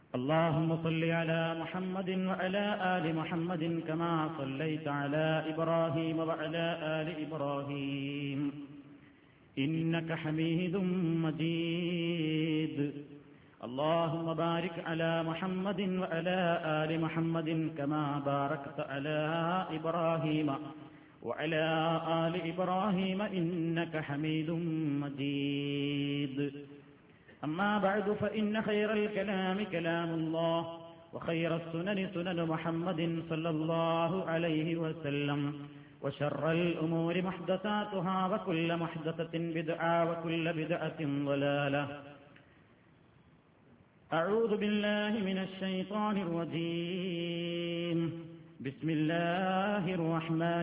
اللهم صل على محمد وعلى آل محمد كما صليت على إبراهيم وعلى آل إبراهيم إنك حميد مجيد. اللهم بارك على محمد وعلى آل محمد كما باركت على إبراهيم وعلى آل إبراهيم إنك حميد مجيد. أما بعد فإن خير الكلام كلام الله وخير السنن سنن محمد صلى الله عليه وسلم وشر الأمور محدثاتها وكل محدثة بدعة وكل بدعة ضلالة. أعوذ بالله من الشيطان الرجيم. بسم الله الرحمن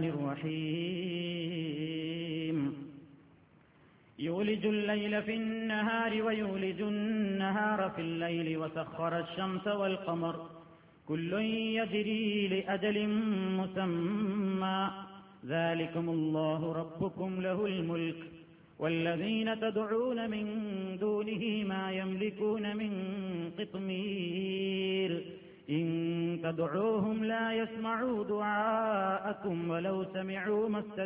الرحيم. يولج الليل في النهار ويولج النهار في الليل وسخر الشمس والقمر كل يجري لأجل مسمى ذلكم الله ربكم له الملك والذين تدعون من دونه ما يملكون من قطمير إن تدعوهم لا يسمعوا دعاءكم ولو سمعوا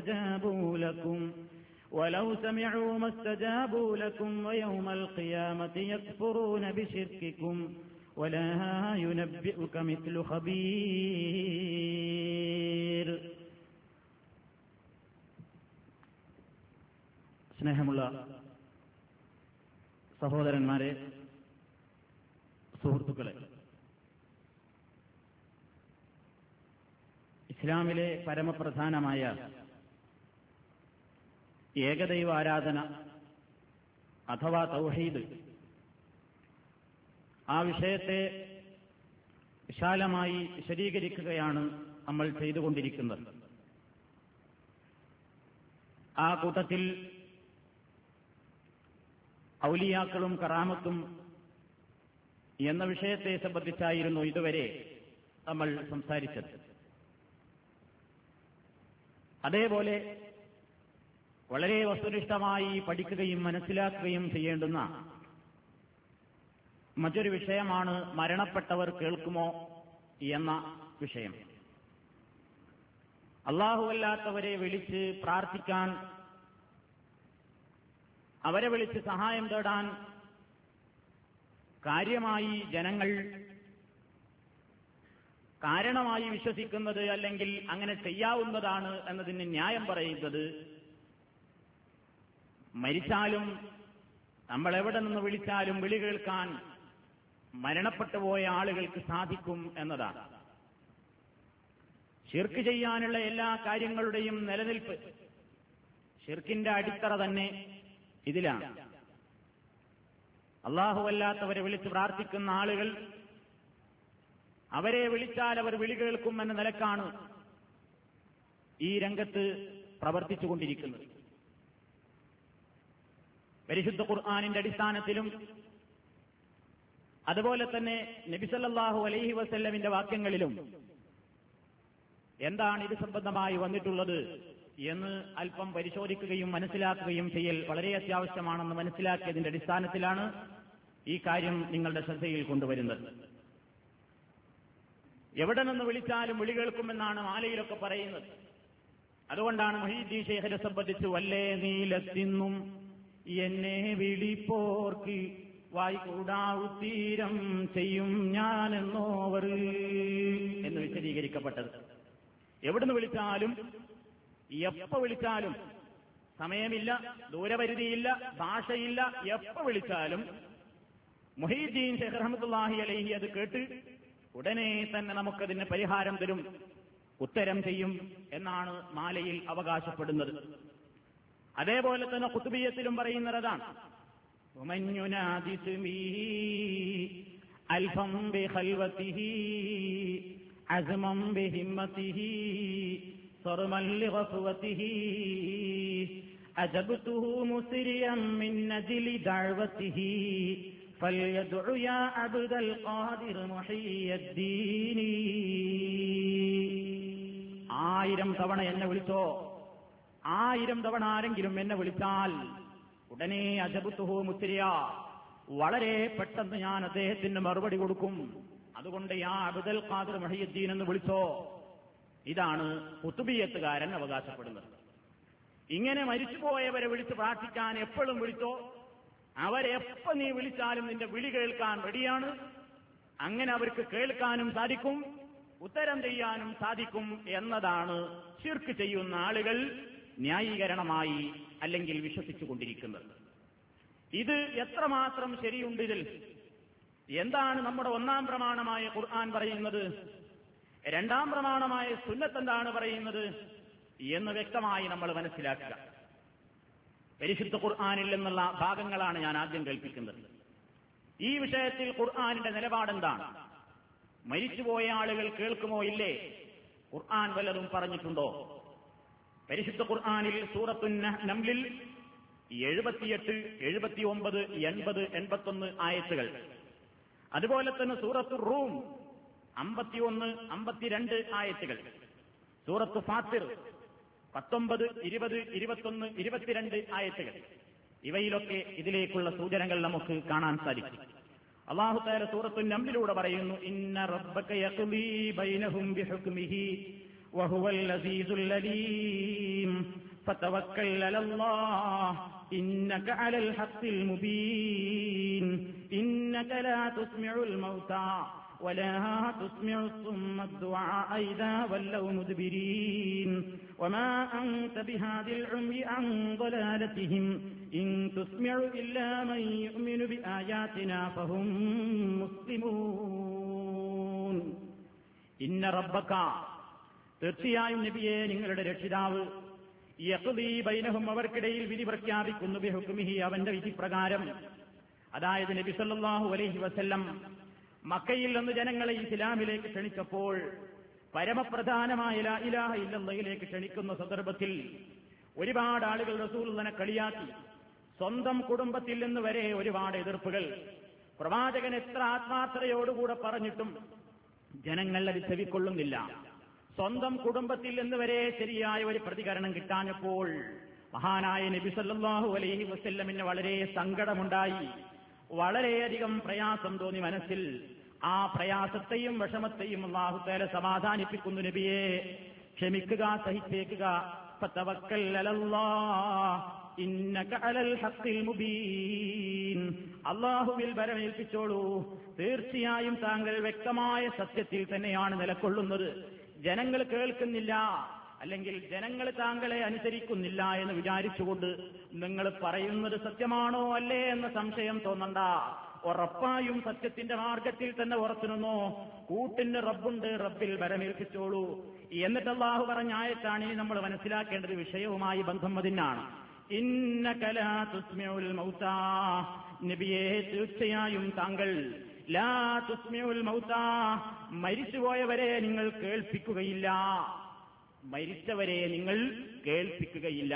ما استجابوا لكم ويوم القيامة يكفرون بشرككم ولا ينبئك مثل خبير. സ്നേഹമുള്ള സഹോദരന്മാരെ, സുഹൃത്തുക്കളെ, ഇസ്ലാമിലെ പരമപ്രധാനമായ ഏകദൈവ ആരാധന അഥവാ തൗഹീദ്, ആ വിഷയത്തെ വിശാലമായി വിശദീകരിക്കുകയാണ് നമ്മൾ ചെയ്തുകൊണ്ടിരിക്കുന്നത്. ആ കൂട്ടത്തിൽ ഔലിയാക്കളും കറാമത്തും എന്ന വിഷയത്തെ സംബന്ധിച്ചായിരുന്നു ഇതുവരെ നമ്മൾ സംസാരിച്ചത്. അതേപോലെ വളരെ വസ്തുനിഷ്ഠമായി പഠിക്കുകയും മനസ്സിലാക്കുകയും ചെയ്യേണ്ടുന്ന മറ്റൊരു വിഷയമാണ് മരണപ്പെട്ടവർ കേൾക്കുമോ എന്ന വിഷയം. അല്ലാഹുവല്ലാത്തവരെ വിളിച്ച് പ്രാർത്ഥിക്കാൻ, അവരെ വിളിച്ച് സഹായം തേടാൻ കാര്യമായി ജനങ്ങൾ കാരണമായി വിശ്വസിക്കുന്നത്, അല്ലെങ്കിൽ അങ്ങനെ ചെയ്യാവുന്നതാണ് എന്നതിന് ന്യായം പറയുന്നത്, മരിച്ചാലും നമ്മൾ എവിടെ നിന്ന് വിളിച്ചാലും വിളി കേൾക്കാൻ മരണപ്പെട്ടുപോയ ആളുകൾക്ക് സാധിക്കും എന്നതാണ്. ശിർക്ക് ചെയ്യാനുള്ള എല്ലാ കാര്യങ്ങളുടെയും നിലനിൽപ്പ്, ശിർക്കിന്റെ അടിത്തറ തന്നെ ഇതിലാണ്. അല്ലാഹുവല്ലാത്തവരെ വിളിച്ച് പ്രാർത്ഥിക്കുന്ന ആളുകൾ, അവരെ വിളിച്ചാൽ അവർ വിളി കേൾക്കും എന്ന നിലക്കാണ് ഈ രംഗത്ത് പ്രവർത്തിച്ചുകൊണ്ടിരിക്കുന്നത്. പരിശുദ്ധ ഖുർആനിന്റെ അടിസ്ഥാനത്തിലും അതുപോലെ തന്നെ നബി സല്ലല്ലാഹു അലൈഹി വസല്ലമിന്റെ വാക്യങ്ങളിലും എന്താണ് ഇത് സംബന്ധമായി വന്നിട്ടുള്ളത് എന്ന് അല്പം പരിശോധിക്കുകയും മനസ്സിലാക്കുകയും ചെയ്യൽ വളരെ അത്യാവശ്യമാണെന്ന് മനസ്സിലാക്കിയതിന്റെ അടിസ്ഥാനത്തിലാണ് ഈ കാര്യം നിങ്ങളുടെ ശ്രദ്ധയിൽ കൊണ്ടുവരുന്നത്. എവിടെ നിന്ന് വിളിച്ചാലും വിളി കേൾക്കുമെന്നാണ് മാലയിലൊക്കെ പറയുന്നത്. അതുകൊണ്ടാണ് മുഹീദ്ദീൻ ശൈഖിനെ സംബന്ധിച്ച് വല്ലേ നീലത്തിന്നും എന്നെ വിളിപ്പോർക്ക് വായിക്കൂടാവുത്തീരം ചെയ്യും ഞാനെന്നോവർ എന്ന് വിശദീകരിക്കപ്പെട്ടത്. എവിടുന്ന് വിളിച്ചാലും എപ്പോ വിളിച്ചാലും, സമയമില്ല, ദൂരപരിധിയില്ല, ഭാഷയില്ല, എപ്പോ വിളിച്ചാലും മുഹീദ്ദീൻ ശൈഖ് റഹ്മത്തുള്ളാഹി അലൈഹി അത് കേട്ട് ഉടനെ തന്നെ നമുക്കതിന് പരിഹാരം തരും, ഉത്തരം ചെയ്യും എന്നാണ് മാലയിൽ അവകാശപ്പെടുന്നത്. അതേപോലെ തന്നെ ഖുത്ബിയ്യത്തിലും പറയുന്നതാണ്, അൽഫം ബിഖൽവതിഹി അസ്മം ബിഹിമ്മതിഹി സർമൻ ലിഗഫവതിഹി അജബ്തുഹു മുസ്രിയം മിൻ നജ്ലി ദഅവതിഹി ഫൽയദ്ഉ യാ അബ്ദൽ ഖാദിർ മുഹിയ്യദ്ദീൻ. 1000 തവണ എന്നെ വിളിച്ചോ, 1000 തവണ ആരെങ്കിലും എന്നെ വിളിച്ചാൽ ഉടനെ അജബ്തുഹു മുസ്രിയ, വളരെ പെട്ടെന്ന് ഞാൻ അദ്ദേഹത്തിന് മറുപടി കൊടുക്കും. അതുകൊണ്ട് യാ അബ്ദുൽ ഖാദിർ മുഹയ്യിദ്ദീൻ എന്ന് വിളിച്ചോ. ഇതാണ് ഖുതുബിയ്യത്തുകാരൻ അവകാശപ്പെടുന്നത്. ഇങ്ങനെ മരിച്ചുപോയവരെ വിളിച്ച് പ്രാർത്ഥിക്കാൻ എപ്പോഴും വിളിച്ചോ. അവരെപ്പോ നീ വിളിച്ചാലും നിന്റെ വിളി കേൾക്കാൻ റെഡിയാണ്. അങ്ങനെ അവർക്ക് കേൾക്കാനും സാധിക്കും, ഉത്തരം ചെയ്യാനും സാധിക്കും എന്നതാണ് ശിർക്ക് ചെയ്യുന്ന ആളുകൾ ന്യായീകരണമായി അല്ലെങ്കിൽ വിശ്വസിച്ചുകൊണ്ടിരിക്കുന്നത്. ഇത് എത്രമാത്രം ശരിയുണ്ട് ഇതിൽ? എന്താണ് നമ്മുടെ ഒന്നാം പ്രമാണമായ ഖുർആൻ പറയുന്നത്, രണ്ടാം പ്രമാണമായ സുന്നത്ത് എന്താണ് പറയുന്നത് എന്ന് വ്യക്തമായി നമ്മൾ മനസ്സിലാക്കുക. പരിശുദ്ധ ഖുർആനിൽ നിന്നുള്ള ഭാഗങ്ങളാണ് ഞാൻ ആദ്യം കേൾപ്പിക്കുന്നത്. ഈ വിഷയത്തിൽ ഖുർആനിന്റെ നിലപാടെന്താണ്? മരിച്ചുപോയ ആളുകൾ കേൾക്കുമോ ഇല്ലേ? ഖുർആൻ വല്ലതും പറഞ്ഞിട്ടുണ്ടോ? പരിശുദ്ധ ഖുർആനിൽ സൂറത്തു നംലിൽ 78, 79, 80, 81 ആയത്തുകൾ, അതുപോലെ തന്നെ സൂറത്തു റൂം 51, 52 ആയത്തുകൾ, സൂറത്തു ഫാത്തിർ 19, 20, 21, 22 ആയത്തുകൾ, ഇവയിലൊക്കെ ഇതിലേക്കുള്ള സൂചനകൾ നമുക്ക് കാണാൻ സാധിക്കും. അല്ലാഹു തആല സൂറത്തു നംലിലൂടെ പറയുന്നു, ഇന്ന റബ്ബക യഖ്ളീ ബൈനഹും ബിഹുക്മിഹി വഹുവൽ അസീസുൽ അലീം ഫതവക്കൽ അലല്ലാഹ് ഇന്നക അലൽ ഹഖ്ഖിൽ മുബീൻ ഇന്നക ലാ തുസ്മിഉൽ മൗതാ ولا تسمع الصم الدعاء إذا ولوا مدبرين وما أنت بهاد العمي عن ضلالتهم إن تسمع إلا من يؤمن بآياتنا فهم مسلمون إن ربك തീർച്ചയായും നബിയെ നിങ്ങളുടെ രക്ഷിതാവ് യഖ്ളീ ബൈനഹും അവർക്കിടയിൽ വിധി പ്രഖ്യാപിക്കുന്നു ബിഹുക്മിഹി അവന്റെ വിധിപ്രകാരം. അതായത് നബി സല്ലല്ലാഹു അലൈഹി വസല്ലം മക്കയിൽ നിന്ന് ജനങ്ങളെ ഇസ്ലാമിലേക്ക് ക്ഷണിച്ചപ്പോൾ പരമപ്രധാനമായ ലാ ഇലാഹ ഇല്ലല്ലാഹിലേക്ക് ക്ഷണിക്കുന്ന സന്ദർഭത്തിൽ ഒരുപാട് ആളുകൾ റസൂലുള്ളാഹിനെ കളിയാക്കി. സ്വന്തം കുടുംബത്തിൽ നിന്ന് വരെ ഒരുപാട് എതിർപ്പുകൾ. പ്രവാചകൻ എത്ര ആത്മാർത്ഥതയോടുകൂടെ പറഞ്ഞിട്ടും ജനങ്ങൾ അത് ചെവിക്കൊള്ളുന്നില്ല. സ്വന്തം കുടുംബത്തിൽ നിന്ന് വരെ ശരിയായ ഒരു പ്രതികരണം കിട്ടാഞ്ഞപ്പോൾ മഹാനായ നബി സല്ലല്ലാഹു അലൈഹി വസല്ലമിന് വളരെ സങ്കടമുണ്ടായി. വളരെയധികം പ്രയാസം തോന്നി മനസ്സിൽ. ആ പ്രയാസത്തെയും വിഷമത്തെയും അല്ലാഹു തആല സമാധാനിപ്പിക്കുന്നു, നബിയെ ക്ഷമിക്കുക, സഹിച്ചേക്കുക. ഫതവക്കൽ അലല്ലാഹ് ഇന്നക അലൽ ഹഖ്ഖിൽ മുബീൻ അല്ലാഹുവിൽ ഭരമേൽപ്പിച്ചോളൂ. തീർച്ചയായും താങ്കൾ വ്യക്തമായ സത്യത്തിൽ തന്നെയാണ് നിലകൊള്ളുന്നത്. ജനങ്ങൾ കേൾക്കുന്നില്ല, അല്ലെങ്കിൽ ജനങ്ങൾ താങ്കളെ അനുസരിക്കുന്നില്ല എന്ന് വിചാരിച്ചുകൊണ്ട് നിങ്ങൾ പറയുന്നത് സത്യമാണോ അല്ലേ എന്ന സംശയം തോന്നണ്ട. ഉറപ്പായും സത്യത്തിന്റെ മാർഗത്തിൽ തന്നെ ഉറച്ചുനിന്നോ. കൂട്ടിന് റബ്ബുണ്ട്, റബ്ബിൽ വരമേൽപ്പിച്ചോളൂ. എന്നിട്ട് അല്ലാഹു പറഞ്ഞ ആയത്താണ് ഇനി നമ്മൾ മനസ്സിലാക്കേണ്ടത്. വിഷയവുമായി ബന്ധം അതിനാണ്. ഇന്നക ലാ തുസ്മിഉൽ മൗതാ നബിയേ തീർച്ചയായും താങ്കൾ ലാ തുസ്മിഉൽ മൗതാ മരിച്ചുപോയവരെ നിങ്ങൾ കേൾപ്പിക്കുകയില്ല. മരിച്ചവരെ നിങ്ങൾ കേൾപ്പിക്കുകയില്ല.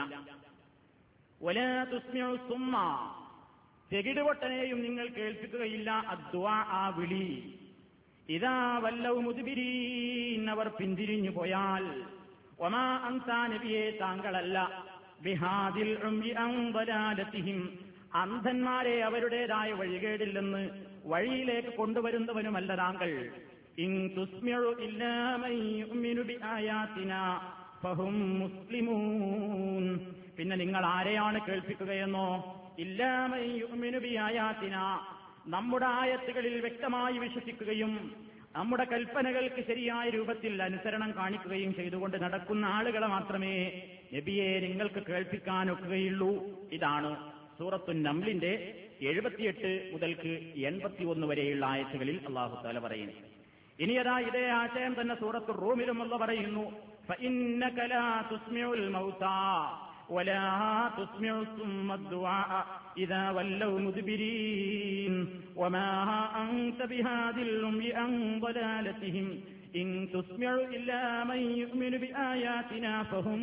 വലാ തുസ്മിഉ സുമ്മ ചെകിടുപൊട്ടനെയും നിങ്ങൾ കേൾപ്പിക്കുകയില്ല. അദ്ദുആ ആ വിളി. ഇദാ വല്ലൗ മുദ്ബിരീൻ അവർ പിന്തിരിഞ്ഞു പോയാൽ. വമാ അൻത നബിയെ താങ്കളല്ല ബിഹാദിൽ ഉംരി അൻ ദലാലതിഹിം അന്ധന്മാരെ അവരുടേതായ വഴികേടിൽ നിന്ന് വഴിയിലേക്ക് കൊണ്ടുവരുന്നവനുമല്ല താങ്കൾ. ഇൻ തുസ്മിഉ ഇല്ലാ മൻ യുഅ്മിനു ബിആയാതിനാ ഫഹും മുസ്ലിമൂൻ. പിന്നെ നിങ്ങൾ ആരെയാണ് കേൾപ്പിക്കുകയെന്നോ? ഇല്ലാ മൻ യുഅ്മിനു ബിആയാതിനാ നമ്മുടെ ആയത്തുകളിൽ വ്യക്തമായി വിശ്വസിക്കുകയും നമ്മുടെ കൽപ്പനകൾക്ക് ശരിയായ രൂപത്തിൽ അനുസരണം കാണിക്കുകയും ചെയ്തുകൊണ്ട് നടക്കുന്ന ആളുകളെ മാത്രമേ നബിയെ നിങ്ങൾക്ക് കേൾപ്പിക്കാനൊക്കുകയുള്ളൂ. ഇതാണ് സൂറത്തു നംലിന്റെ 78 മുതൽക്ക് 81 വരെയുള്ള ആയത്തുകളിൽ അല്ലാഹു തആല പറയുന്നു. ഇനി അതാ ഇതേ ആശയം തന്നെ സൂറത്തു റൂമിലും അല്ലാഹു പറയുന്നു, ഫഇന്നക ലാ തുസ്മിഉൽ മൗതാ വലാ തുസ്മിഉ സുമ്മ അദ്ദുആ ഇദാ വല്ലൗ മുദ്ബിരീൻ വമാ അൻത ബിഹാദിൽ ഉംരി അൻ ദലാലതിഹിം ഇൻ തുസ്മിഉ ഇല്ലാ മൻ യുഅ്മിനു ബിആയാതിനാ ഫഹും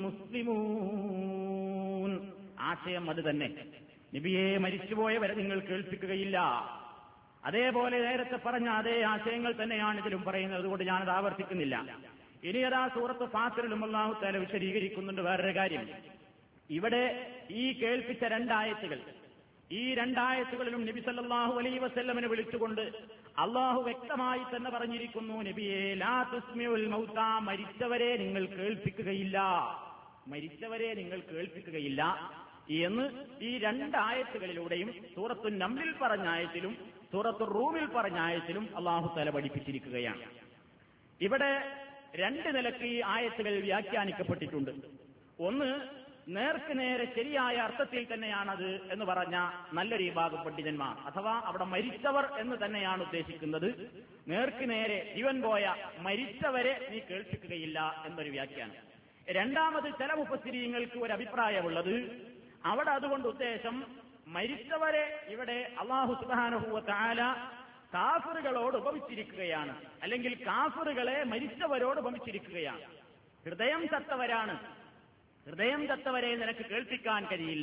മുസ്ലിമൂൻ. ആശയം അത് തന്നെ. നബിയെ മരിച്ചുപോയവരെ നിങ്ങൾ കേൾപ്പിക്കുകയില്ല. അതേപോലെ നേരത്തെ പറഞ്ഞ അതേ ആശയങ്ങൾ തന്നെയാണ് ഇതിലും പറയുന്നത്. അതുകൊണ്ട് ഞാനത് ആവർത്തിക്കുന്നില്ല. ഇനി അതാ സൂറത്ത് ഫാത്തിറിലും അല്ലാഹു തആല വിശദീകരിക്കുന്നുണ്ട് വേറൊരു കാര്യം. ഇവിടെ ഈ കേൾപ്പിച്ച രണ്ടായത്തുകൾ ഈ രണ്ടായത്തുകളിലും നബി സല്ലല്ലാഹു അലൈഹി വസല്ലമനെ വിളിച്ചുകൊണ്ട് അള്ളാഹു വ്യക്തമായി തന്നെ പറഞ്ഞിരിക്കുന്നു, നബിയെ ലാ തുസ്മിഉൽ മൗതാ, മരിച്ചവരെ നിങ്ങൾ കേൾപ്പിക്കുകയില്ല, മരിച്ചവരെ നിങ്ങൾ കേൾപ്പിക്കുകയില്ല എന്ന് ഈ രണ്ടായത്തുകളിലൂടെയും സൂറത്തുൻ നംലിൽ പറഞ്ഞ ആയത്തിലും സൂറത്തുർ റൂമിൽ പറഞ്ഞ ആയത്തിലും അള്ളാഹു തആല പഠിപ്പിച്ചിരിക്കുകയാണ്. ഇവിടെ രണ്ട് നിലയ്ക്ക് ഈ ആയത്തുകൾ വ്യാഖ്യാനിക്കപ്പെട്ടിട്ടുണ്ട്. ഒന്ന്, നേർക്ക് നേരെ ശരിയായ അർത്ഥത്തിൽ തന്നെയാണത് എന്ന് പറഞ്ഞ നല്ലൊരു വിഭാഗം പണ്ഡിതന്മാർ, അഥവാ അവിടെ മരിച്ചവർ എന്ന് തന്നെയാണ് ഉദ്ദേശിക്കുന്നത്. നേർക്ക് നേരെ ജീവൻ പോയ മരിച്ചവരെ നീ കേൾപ്പിക്കുകയില്ല എന്നൊരു വ്യാഖ്യാനം. രണ്ടാമത് ചില മുഫസ്സിരീങ്ങൾക്ക് ഒരു അഭിപ്രായമുള്ളത്, അവിടെ അതുകൊണ്ട് ഉദ്ദേശം മരിച്ചവരെ ഇവിടെ അല്ലാഹു സുബ്ഹാനഹു വ തആല കാഫിറുകളോട് ഉപമിച്ചിരിക്കുകയാണ്, അല്ലെങ്കിൽ കാഫിറുകളെ മരിച്ചവരോട് ഉപമിച്ചിരിക്കുകയാണ്. ഹൃദയം ചത്തവരാണ്, ഹൃദയം ചത്തവരെ നിനക്ക് കേൾപ്പിക്കാൻ കഴിയില്ല.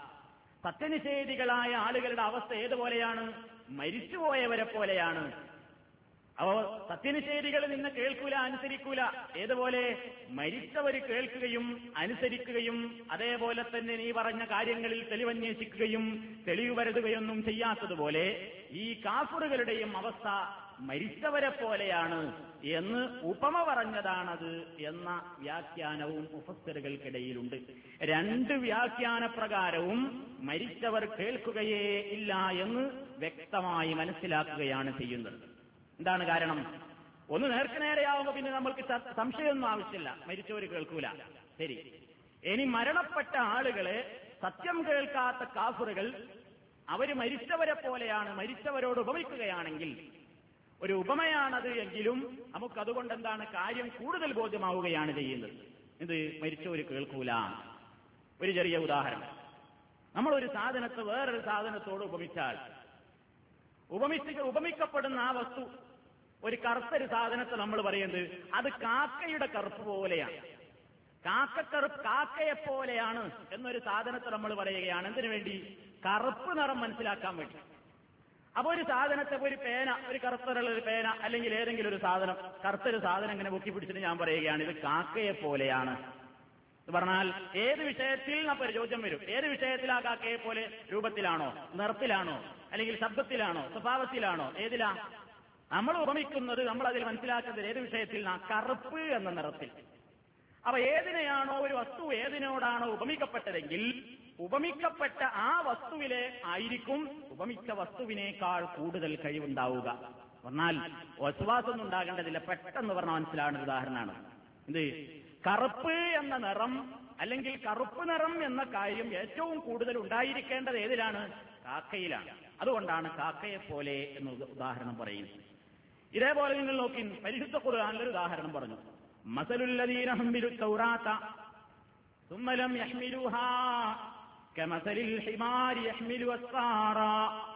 സത്യനിഷേധികളായ ആളുകളുടെ അവസ്ഥ ഏതുപോലെയാണ്? മരിച്ചുപോയവരെ പോലെയാണ്. അപ്പോൾ സത്യനിഷേധികൾ നിന്നെ കേൾക്കൂല, അനുസരിക്കൂല. ഏതുപോലെ? മരിച്ചവർ കേൾക്കുകയും അനുസരിക്കുകയും അതേപോലെ തന്നെ നീ പറഞ്ഞ കാര്യങ്ങളിൽ തെളിവന്വേഷിക്കുകയും തെളിവ് വരുത്തുകയൊന്നും ചെയ്യാത്തതുപോലെ ഈ കാഫിറുകളുടെയും അവസ്ഥ മരിച്ചവരെ പോലെയാണ് എന്ന് ഉപമ പറഞ്ഞതാണത് എന്ന വ്യാഖ്യാനവും മുഫസ്സിറുകൾക്കിടയിലുണ്ട്. രണ്ട് വ്യാഖ്യാന പ്രകാരവും മരിച്ചവർ കേൾക്കുകയേ ഇല്ല എന്ന് വ്യക്തമായി മനസ്സിലാക്കുകയാണ് ചെയ്യുന്നത്. എന്താണ് കാരണം? ഒന്ന്, നേർക്ക് നേരെയാവുമ്പോൾ പിന്നെ നമ്മൾക്ക് സംശയമൊന്നും ആവശ്യമില്ല, മരിച്ചവർ കേൾക്കൂല. ശരി. ഇനി മരണപ്പെട്ട ആളുകളെ സത്യം കേൾക്കാത്ത കാഫിറുകൾ അവര് മരിച്ചവരെ പോലെയാണ്, മരിച്ചവരോട് ഉപമിക്കുകയാണെങ്കിൽ ഒരു ഉപമയാണത് എങ്കിലും നമുക്കതുകൊണ്ട് എന്താണ് കാര്യം കൂടുതൽ ബോധ്യമാവുകയാണ് ചെയ്യുന്നത്. ഇത് മരിച്ചവർ കേൾക്കൂല. ഒരു ചെറിയ ഉദാഹരണം, നമ്മളൊരു സാധനത്തെ വേറൊരു സാധനത്തോട് ഉപമിച്ചാൽ ഉപമിക്കപ്പെടുന്ന ആ വസ്തു ഒരു കറുത്തൊരു സാധനത്തെ നമ്മൾ പറയുന്നത് അത് കാക്കയുടെ കറുപ്പ് പോലെയാണ്, കാക്കയെപ്പോലെയാണ് എന്നൊരു സാധനത്തെ നമ്മൾ പറയുകയാണ്. എന്തിനു വേണ്ടി? കറുപ്പ് നിറം മനസ്സിലാക്കാൻ വേണ്ടി. അപ്പൊ ഒരു സാധനത്തെ, ഒരു പേന, ഒരു കറുത്തറുള്ള ഒരു പേന അല്ലെങ്കിൽ ഏതെങ്കിലും ഒരു സാധനം, കറുത്തൊരു സാധനം ഇങ്ങനെ പൊക്കി പിടിച്ചിട്ട് ഞാൻ പറയുകയാണ് ഇത് കാക്കയെപ്പോലെയാണ് എന്ന് പറഞ്ഞാൽ ഏത് വിഷയത്തിൽ നമുക്ക് ചോദ്യം വരും. ഏത് വിഷയത്തിലാ കാക്കയെ പോലെ? രൂപത്തിലാണോ, നിറത്തിലാണോ, അല്ലെങ്കിൽ ശബ്ദത്തിലാണോ, സ്വഭാവത്തിലാണോ, ഏതിലാ നമ്മൾ ഉപമിക്കുന്നത്? നമ്മൾ അതിൽ മനസ്സിലാക്കുന്നത് ഏത് വിഷയത്തിൽ? കറുപ്പ് എന്ന നിറത്തിൽ. അപ്പൊ ഏതിനെയാണോ, ഒരു വസ്തു ഏതിനോടാണോ ഉപമിക്കപ്പെട്ടതെങ്കിൽ ഉപമിക്കപ്പെട്ട ആ വസ്തുവിലെ ആയിരിക്കും ഉപമിച്ച വസ്തുവിനേക്കാൾ കൂടുതൽ കഴിവുണ്ടാവുക. പറഞ്ഞാൽ വസ്വാസൊന്നും ഉണ്ടാകേണ്ടതില്ല, പെട്ടെന്ന് പറഞ്ഞാൽ മനസ്സിലാവുന്ന ഉദാഹരണമാണ്. എന്ത്? കറുപ്പ് എന്ന നിറം അല്ലെങ്കിൽ കറുപ്പ് നിറം എന്ന കാര്യം ഏറ്റവും കൂടുതൽ ഉണ്ടായിരിക്കേണ്ടത് ഏതിലാണ്? കാക്കയിലാണ്. അതുകൊണ്ടാണ് കാക്കയെപ്പോലെ എന്ന ഉദാഹരണം പറയുന്നത്. ഇതേപോലെ നിങ്ങൾ നോക്കി, പരിശുദ്ധ ഖുർആനിലൊരു ഉദാഹരണം പറഞ്ഞു. മസലുല്ലദീന ഹുമിലു തൗറാത്ത സുമ്മ ലം യഹ്മിലുഹാ കമസലിൽ ഹിമാരി യഹ്മിലു അസ്ഫാറാ.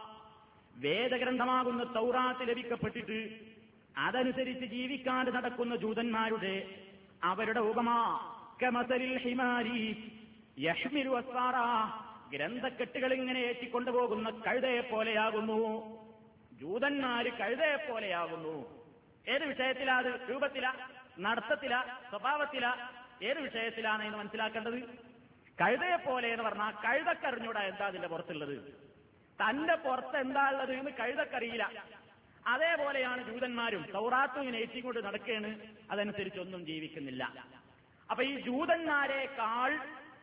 വേദഗ്രന്ഥമാകുന്ന തൗറാത്ത് ലഭിക്കപ്പെട്ടിട്ട് അതനുസരിച്ച് ജീവിക്കാതെ നടക്കുന്ന ജൂതന്മാരുടെ അവരുടെ ഉപമ കമസലിൽ ഹിമാരി യഹ്മിലു അസ്ഫാറാ, ഗ്രന്ഥക്കെട്ടുകൾ ഇങ്ങനെ ഏറ്റിക്കൊണ്ടുപോകുന്ന കഴുതയെ പോലെയാകുന്നു. ജൂതന്മാര് കഴുതയെപ്പോലെയാകുന്നു. ഏത് വിഷയത്തിലാ? അത് രൂപത്തിലാ, നടത്തത്തിലാ, സ്വഭാവത്തിലാ, ഏത് വിഷയത്തിലാണ് എന്ന് മനസ്സിലാക്കേണ്ടത്? കഴുതയെപ്പോലെ എന്ന് പറഞ്ഞാൽ കഴുതക്കറിഞ്ഞൂടാ എന്താ അതിന്റെ പുറത്തുള്ളത്, തന്റെ പുറത്ത് എന്താ ഉള്ളത് എന്ന് കഴുതക്കറിയില്ല. അതേപോലെയാണ് ജൂതന്മാരും. തൗറാത്തും ഇങ്ങനെ ഏറ്റിക്കൊണ്ട് നടക്കുകയാണ്, അതനുസരിച്ചൊന്നും ജീവിക്കുന്നില്ല. അപ്പൊ ഈ ജൂതന്മാരെക്കാൾ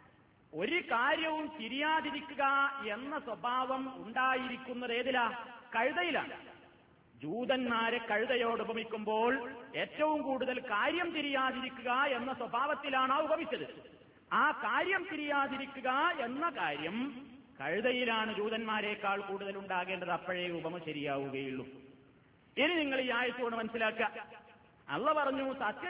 ഒരു കാര്യവും തിരിയാതിരിക്കുക എന്ന സ്വഭാവം ഉണ്ടായിരിക്കുന്നത് ഏതിലാ? കഴുതയിലാണ്. ജൂതന്മാരെ കഴുതയോട് ഉപമിക്കുമ്പോൾ ഏറ്റവും കൂടുതൽ കാര്യം തിരിയാതിരിക്കുക എന്ന സ്വഭാവത്തിലാണ് ആ ഉപമിച്ചത്. ആ കാര്യം തിരിയാതിരിക്കുക എന്ന കാര്യം കഴുതയിലാണ് ജൂതന്മാരെക്കാൾ കൂടുതൽ ഉണ്ടാകേണ്ടത്. അപ്പോഴേ ഉപമ ശരിയാവുകയുള്ളൂ. ഇനി നിങ്ങൾ ഈ ആയത്തോട് മനസ്സിലാക്കുക. അള്ളാഹു പറഞ്ഞു,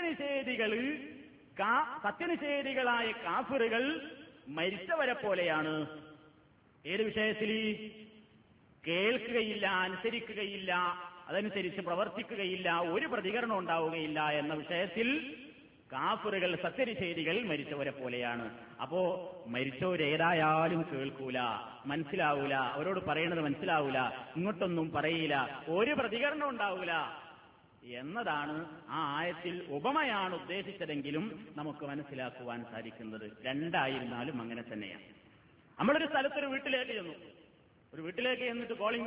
സത്യനിഷേധികളായ കാഫിറുകൾ മരിച്ചവരെ പോലെയാണ്. ഏത് വിഷയത്തിൽ? കേൾക്കുകയില്ല, അനുസരിക്കുകയില്ല, അതനുസരിച്ച് പ്രവർത്തിക്കുകയില്ല, ഒരു പ്രതികരണം ഉണ്ടാവുകയില്ല എന്ന വിഷയത്തിൽ കാഫിറുകൾ, സത്യനിഷേധികൾ മരിച്ചവരെ പോലെയാണ്. അപ്പോ മരിച്ചവരേതായാലും കേൾക്കൂല, മനസ്സിലാവൂല, അവരോട് പറയുന്നത് മനസ്സിലാവൂല, ഇങ്ങോട്ടൊന്നും പറയില്ല, ഒരു പ്രതികരണം ഉണ്ടാവൂല എന്നതാണ് ആ ആയത്തിൽ. ഉപമയാണ് ഉദ്ദേശിച്ചതെങ്കിലും നമുക്ക് മനസ്സിലാക്കുവാൻ സാധിക്കുന്നത് രണ്ടായിരുന്നാലും അങ്ങനെ തന്നെയാണ്. നമ്മളൊരു സ്ഥലത്തൊരു വീട്ടിലേക്ക് ചെന്നു. ഒരു വീട്ടിലേക്ക് എന്നിട്ട് കോളിംഗ്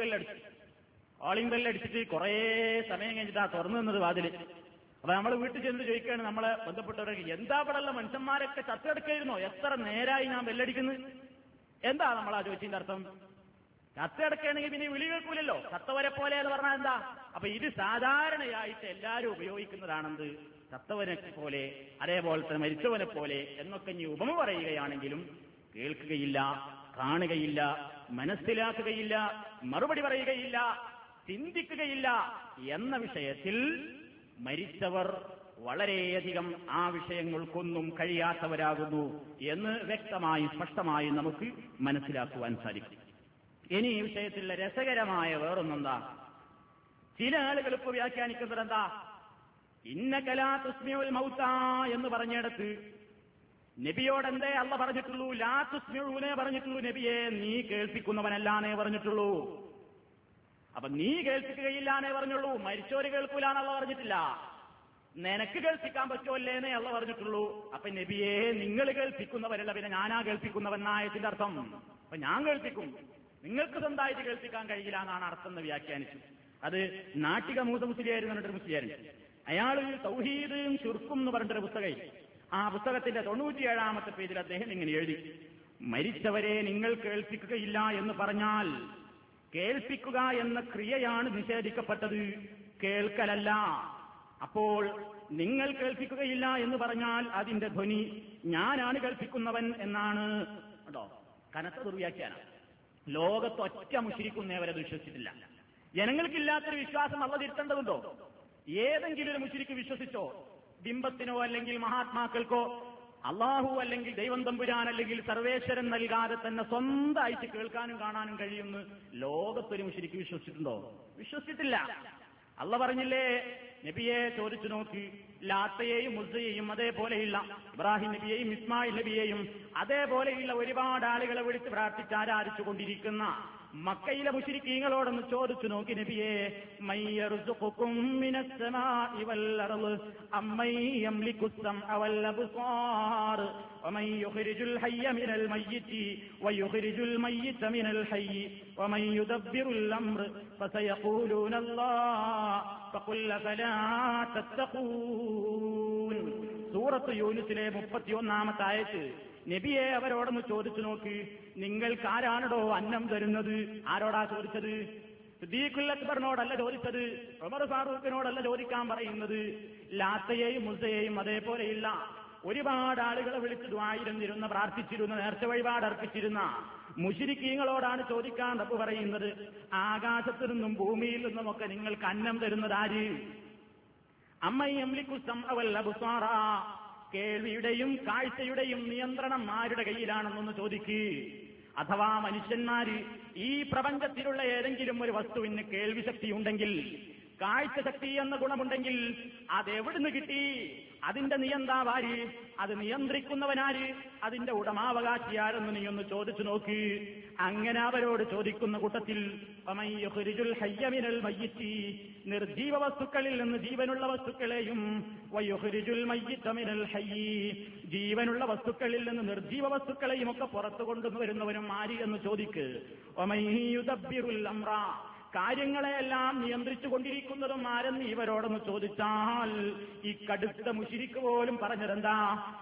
ബെല്ലടിച്ചിട്ട് കുറേ സമയം കഴിഞ്ഞിട്ടാ തുറന്നു നിന്നത് വാതില്. അപ്പൊ നമ്മൾ വീട്ടിൽ ചെന്ന് ചോദിക്കുകയാണ് നമ്മളെ ബന്ധപ്പെട്ടവരൊക്കെ, എന്താ ഇവിടെയുള്ള മനുഷ്യന്മാരൊക്കെ ചത്തെടുക്കായിരുന്നോ, എത്ര നേരായി ഞാൻ ബെല്ലടിക്കുന്നു? എന്താ നമ്മളാ ചോദിച്ചതിന്റെ അർത്ഥം? ചത്തെടുക്കുകയാണെങ്കിൽ പിന്നെ വിളി കേൾക്കൂലല്ലോ, ചത്തവരെ പോലെ എന്ന് പറഞ്ഞാൽ എന്താ? അപ്പൊ ഇത് സാധാരണയായിട്ട് എല്ലാവരും ഉപയോഗിക്കുന്നതാണെന്ത്, ചത്തവനെ പോലെ, അതേപോലെ തന്നെ മരിച്ചവനെ പോലെ എന്നൊക്കെ ഇനി ഉപമ പറയുകയാണെങ്കിലും കേൾക്കുകയില്ല, കാണുകയില്ല, മനസ്സിലാക്കുകയില്ല, മറുപടി പറയുകയില്ല, ചിന്തിക്കുകയില്ല എന്ന വിഷയത്തിൽ മരിച്ചവർ വളരെയധികം ആ വിഷയങ്ങൾക്കൊന്നും കഴിയാത്തവരാകുന്നു എന്ന് വ്യക്തമായി സ്പഷ്ടമായി നമുക്ക് മനസ്സിലാക്കുവാൻ സാധിക്കും. ഇനി ഈ വിഷയത്തിലുള്ള രസകരമായ വേറൊന്നെന്താ, ചില ആളുകൾ ഇപ്പൊ വ്യാഖ്യാനിക്കുന്നത് എന്താ, ഇന്നക ലാ തുസ്മിഉൽ മൗത എന്ന് പറഞ്ഞിടത്ത് നബിയോടെന്തേ അള്ള പറഞ്ഞിട്ടുള്ളൂ? ലാ തുസ്മിഊനേ പറഞ്ഞിട്ടുള്ളൂ, നബിയെ നീ കേൾപ്പിക്കുന്നവനല്ലാന്നേ പറഞ്ഞിട്ടുള്ളൂ. അപ്പൊ നീ കേൾപ്പിക്കുകയില്ലാന്നേ പറഞ്ഞുള്ളൂ, മരിച്ചോര് കേൾക്കൂലാന്നല്ല പറഞ്ഞിട്ടില്ല. നിനക്ക് കേൾപ്പിക്കാൻ പറ്റുമല്ലേന്നേ അള്ള പറഞ്ഞിട്ടുള്ളൂ. അപ്പൊ നബിയെ നിങ്ങൾ കേൾപ്പിക്കുന്നവരല്ല, പിന്നെ ഞാനാ കേൾപ്പിക്കുന്നവനായതിന്റെ അർത്ഥം. അപ്പൊ ഞാൻ കേൾപ്പിക്കും, നിങ്ങൾക്ക് സ്വന്തമായിട്ട് കേൾപ്പിക്കാൻ കഴിയില്ല എന്നാണ് അർത്ഥം എന്ന് വ്യാഖ്യാനിച്ചു. അത് നാട്ടിക മൂസ മുസ്ലിയായിരുന്നു പറഞ്ഞിട്ടൊരു മുസ്ലിയായിരുന്നു. അയാള് തൗഹീദും ശുർക്കും എന്ന് പറഞ്ഞിട്ടൊരു പുസ്തകം, ആ പുസ്തകത്തിന്റെ 97-ാമത്തെ പേജിൽ അദ്ദേഹം ഇങ്ങനെ എഴുതി, മരിച്ചവരെ നിങ്ങൾ കേൾപ്പിക്കുകയില്ല എന്ന് പറഞ്ഞാൽ കേൾപ്പിക്കുക എന്ന ക്രിയയാണ് നിഷേധിക്കപ്പെട്ടത്, കേൾക്കലല്ല. അപ്പോൾ നിങ്ങൾ കേൾപ്പിക്കുകയില്ല എന്ന് പറഞ്ഞാൽ അതിന്റെ ധ്വനി ഞാനാണ് കേൾപ്പിക്കുന്നവൻ എന്നാണ്. കേട്ടോ, കനത്ത ദുർവ്യാഖ്യാനം. ലോകത്ത് ഒറ്റ മുശ്രിക്കുന്നവരെ വിശ്വസിച്ചിട്ടില്ല. ജനങ്ങൾക്കില്ലാത്തൊരു വിശ്വാസം അള്ള തിരുത്തേണ്ടതുണ്ടോ? ഏതെങ്കിലും ഒരു മുശ്രിക്ക് വിശ്വസിച്ചോ? ബിംബത്തിനോ അല്ലെങ്കിൽ മഹാത്മാക്കൾക്കോ അള്ളാഹു അല്ലെങ്കിൽ ദൈവം തമ്പുരാൻ അല്ലെങ്കിൽ സർവേശ്വരൻ നൽകാതെ തന്നെ സ്വന്തമായിട്ട് കേൾക്കാനും കാണാനും കഴിയുമെന്ന് ലോകത്തൊരു മുശ്രിക്ക് വിശ്വസിച്ചിട്ടുണ്ടോ? വിശ്വസിച്ചിട്ടില്ല. അള്ള പറഞ്ഞില്ലേ, നബിയെ ചോദിച്ചു നോക്കി, ലാത്തയെയും ഉസ്സയെയും അതേപോലെയുള്ള ഇബ്രാഹിം നബിയെയും ഇസ്മായിൽ നബിയെയും അതേപോലെയുള്ള ഒരുപാട് ആളുകളെ വിളിച്ച് പ്രാർത്ഥിച്ച് ആരാധിച്ചു കൊണ്ടിരിക്കുന്ന മക്കയിലെ മുശ്രിക്കീങ്ങളോടൊന്ന് ചോദിച്ചു നോക്കി, നബിയെ മയ്യർസുഖുകും മിനസ്സമാഇ വൽ അർള് അമ്മൻ യംലികുസ് സമഅ വൽ അബ്സാർ വമൻ യുഖ്രിജുൽ ഹയ്യ മിനൽ മയ്യിതി വയുഖ്രിജുൽ മയ്യിത മിനൽ ഹയ്യി വമൻ യുദബ്ബിറുൽ അംർ ഫസയഖൂലൂന അല്ലാഹ് ഫഖുൽ ഫലാ തത്തഖൂൻ. സൂറത്ത് യൂനുസിലെ 31-ാമത്തെ ആയത്ത്. നബിയെ അവരോടൊന്ന് ചോദിച്ചു നോക്ക്, നിങ്ങൾക്ക് ആരാണോ അന്നം തരുന്നത്? ആരോടാ ചോദിച്ചത്? സിദ്ദീഖുൽ അക്ബറിനോടല്ല ചോദിച്ചത്, ഉമർ ഫാറൂഖിനോടല്ല ചോദിക്കാൻ പറയുന്നത്. ലാത്തയെയും മുസ്സയെയും അതേപോലെയില്ല ഒരുപാട് ആളുകളെ വിളിച്ച് ദുആയിരുന്നിരുന്ന, പ്രാർത്ഥിച്ചിരുന്ന, നേർച്ച വഴിപാട് അർപ്പിച്ചിരുന്ന മുശ്രിക്കീങ്ങളോടാണ് ചോദിക്കാൻ റബ്ബ് പറയുന്നത്. ആകാശത്തു നിന്നും ഭൂമിയിൽ നിന്നുമൊക്കെ നിങ്ങൾക്ക് അന്നം തരുന്നത് ആര്? അമ്മൻ യംലികുസ് സമഅ വൽ അബ്സാറ, കേൾവിയുടെയും കാഴ്ചയുടെയും നിയന്ത്രണം ആരുടെ കയ്യിലാണെന്നൊന്ന് ചോദിക്ക്. അഥവാ മനുഷ്യന്മാര് ഈ പ്രപഞ്ചത്തിലുള്ള ഏതെങ്കിലും ഒരു വസ്തുവിന് കേൾവി ശക്തിയുണ്ടെങ്കിൽ, കാഴ്ച ശക്തി എന്ന ഗുണമുണ്ടെങ്കിൽ അതെവിടുന്ന് കിട്ടി? അതിന്റെ നിയന്താവാര്? അത് നിയന്ത്രിക്കുന്നവനാര്? അതിന്റെ ഉടമാവകാശിയാരെന്ന് നീ ഒന്ന് ചോദിച്ചു നോക്ക്. അങ്ങനെ അവരോട് ചോദിക്കുന്ന കൂട്ടത്തിൽ വമൻ യുഖ്രിജുൽ ഹയ്യ മിനൽ മയ്യിത്തി, നിർജീവ വസ്തുക്കളിൽ നിന്ന് ജീവനുള്ള വസ്തുക്കളെയും വയുഖ്രിജുൽ മയ്യിത മിനൽ ഹയ്യി, ജീവനുള്ള വസ്തുക്കളിൽ നിന്ന് നിർജീവ വസ്തുക്കളെയും ഒക്കെ പുറത്തു കൊണ്ടുവരുന്നവനും ആര് എന്ന് ചോദിക്ക്. വമൻ യുദബ്ബിറുൽ അംറ, കാര്യങ്ങളെയെല്ലാം നിയന്ത്രിച്ചു കൊണ്ടിരിക്കുന്നതും ആരെന്ന് ഇവരോടൊന്ന് ചോദിച്ചാൽ ഈ കടുത്ത മുശ്രിക്ക് പോലും പറഞ്ഞതെന്താ?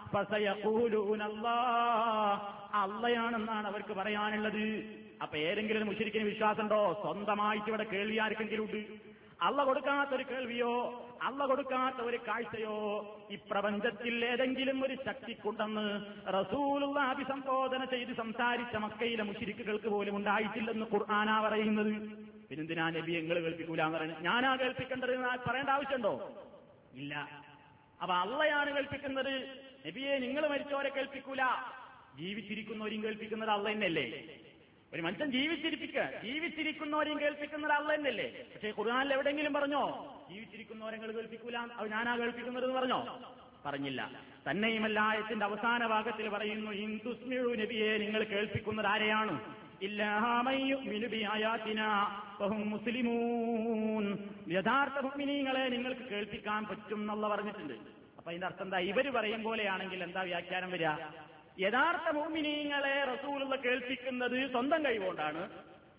ഫസയഖൂലൂന അല്ലാഹ്, അള്ളയാണെന്നാണ് അവർക്ക് പറയാനുള്ളത്. അപ്പൊ ഏതെങ്കിലും ഒരു മുശ്രിക്കിന് വിശ്വാസമുണ്ടോ സ്വന്തമായിട്ട് ഇവിടെ കേൾവി ആർക്കെങ്കിലും ഉണ്ട്? അള്ള കൊടുക്കാത്തൊരു കേൾവിയോ അള്ള കൊടുക്കാത്ത ഒരു കാഴ്ചയോ ഈ പ്രപഞ്ചത്തിൽ ഏതെങ്കിലും ഒരു ശക്തിക്കുണ്ടെന്ന് റസൂലുള്ളാഹി അഭിസംബോധന ചെയ്ത് സംസാരിച്ച മക്കയിലെ മുശ്രിക്കുകൾക്ക് പോലും ഉണ്ടായിട്ടില്ലെന്ന് ഖുർആനാ പറയുന്നത്. പിന്നെന്തിനാ നബി നിങ്ങൾ കേൾപ്പിക്കൂലെന്ന് പറയുന്നത്? ഞാനാ കേൾപ്പിക്കേണ്ടത് പറയേണ്ട ആവശ്യമുണ്ടോ? ഇല്ല. അപ്പൊ അള്ളയാണ് കേൾപ്പിക്കുന്നത്. നബിയെ നിങ്ങൾ മരിച്ചവരെ കേൾപ്പിക്കൂല, ജീവിച്ചിരിക്കുന്നവരെയും കേൾപ്പിക്കുന്നത് അള്ള തന്നെയല്ലേ? ഒരു മനുഷ്യൻ ജീവിച്ചിരിക്കുന്നവരെയും കേൾപ്പിക്കുന്നത് അള്ള തന്നെയല്ലേ? പക്ഷേ ഖുർആനിൽ എവിടെയെങ്കിലും പറഞ്ഞോ ജീവിച്ചിരിക്കുന്നവരെ കേൾപ്പിക്കൂല, അത് ഞാനാ കേൾപ്പിക്കുന്നത് എന്ന് പറഞ്ഞോ? പറഞ്ഞില്ല. തന്നെയുമല്ല ആയത്തിന്റെ അവസാന ഭാഗത്തിൽ പറയുന്നു, ഇൻ തുസ്മിഉ, നബിയെ നിങ്ങൾ കേൾപ്പിക്കുന്നത് ആരെയാണ്? ഇല്ലാ മൻ യുഅ്മിനു ബിആയാതിനാ വഹും മുസ്ലിമൂൻ, യഥാർത്ഥ മുഅ്മിനീങ്ങളെ നിങ്ങൾക്ക് കേൾപ്പിക്കാൻ പറ്റും എന്നുള്ള പറഞ്ഞിട്ടുണ്ട്. അപ്പൊ അതിന്റെ അർത്ഥം എന്താ? ഇവര് പറയും പോലെയാണെങ്കിൽ എന്താ വ്യാഖ്യാനം വരിക? യഥാർത്ഥ മുഅ്മിനീങ്ങളെ റസൂലുള്ള കേൾപ്പിക്കുന്നത് സ്വന്തം കഴിവുകൊണ്ടാണ്,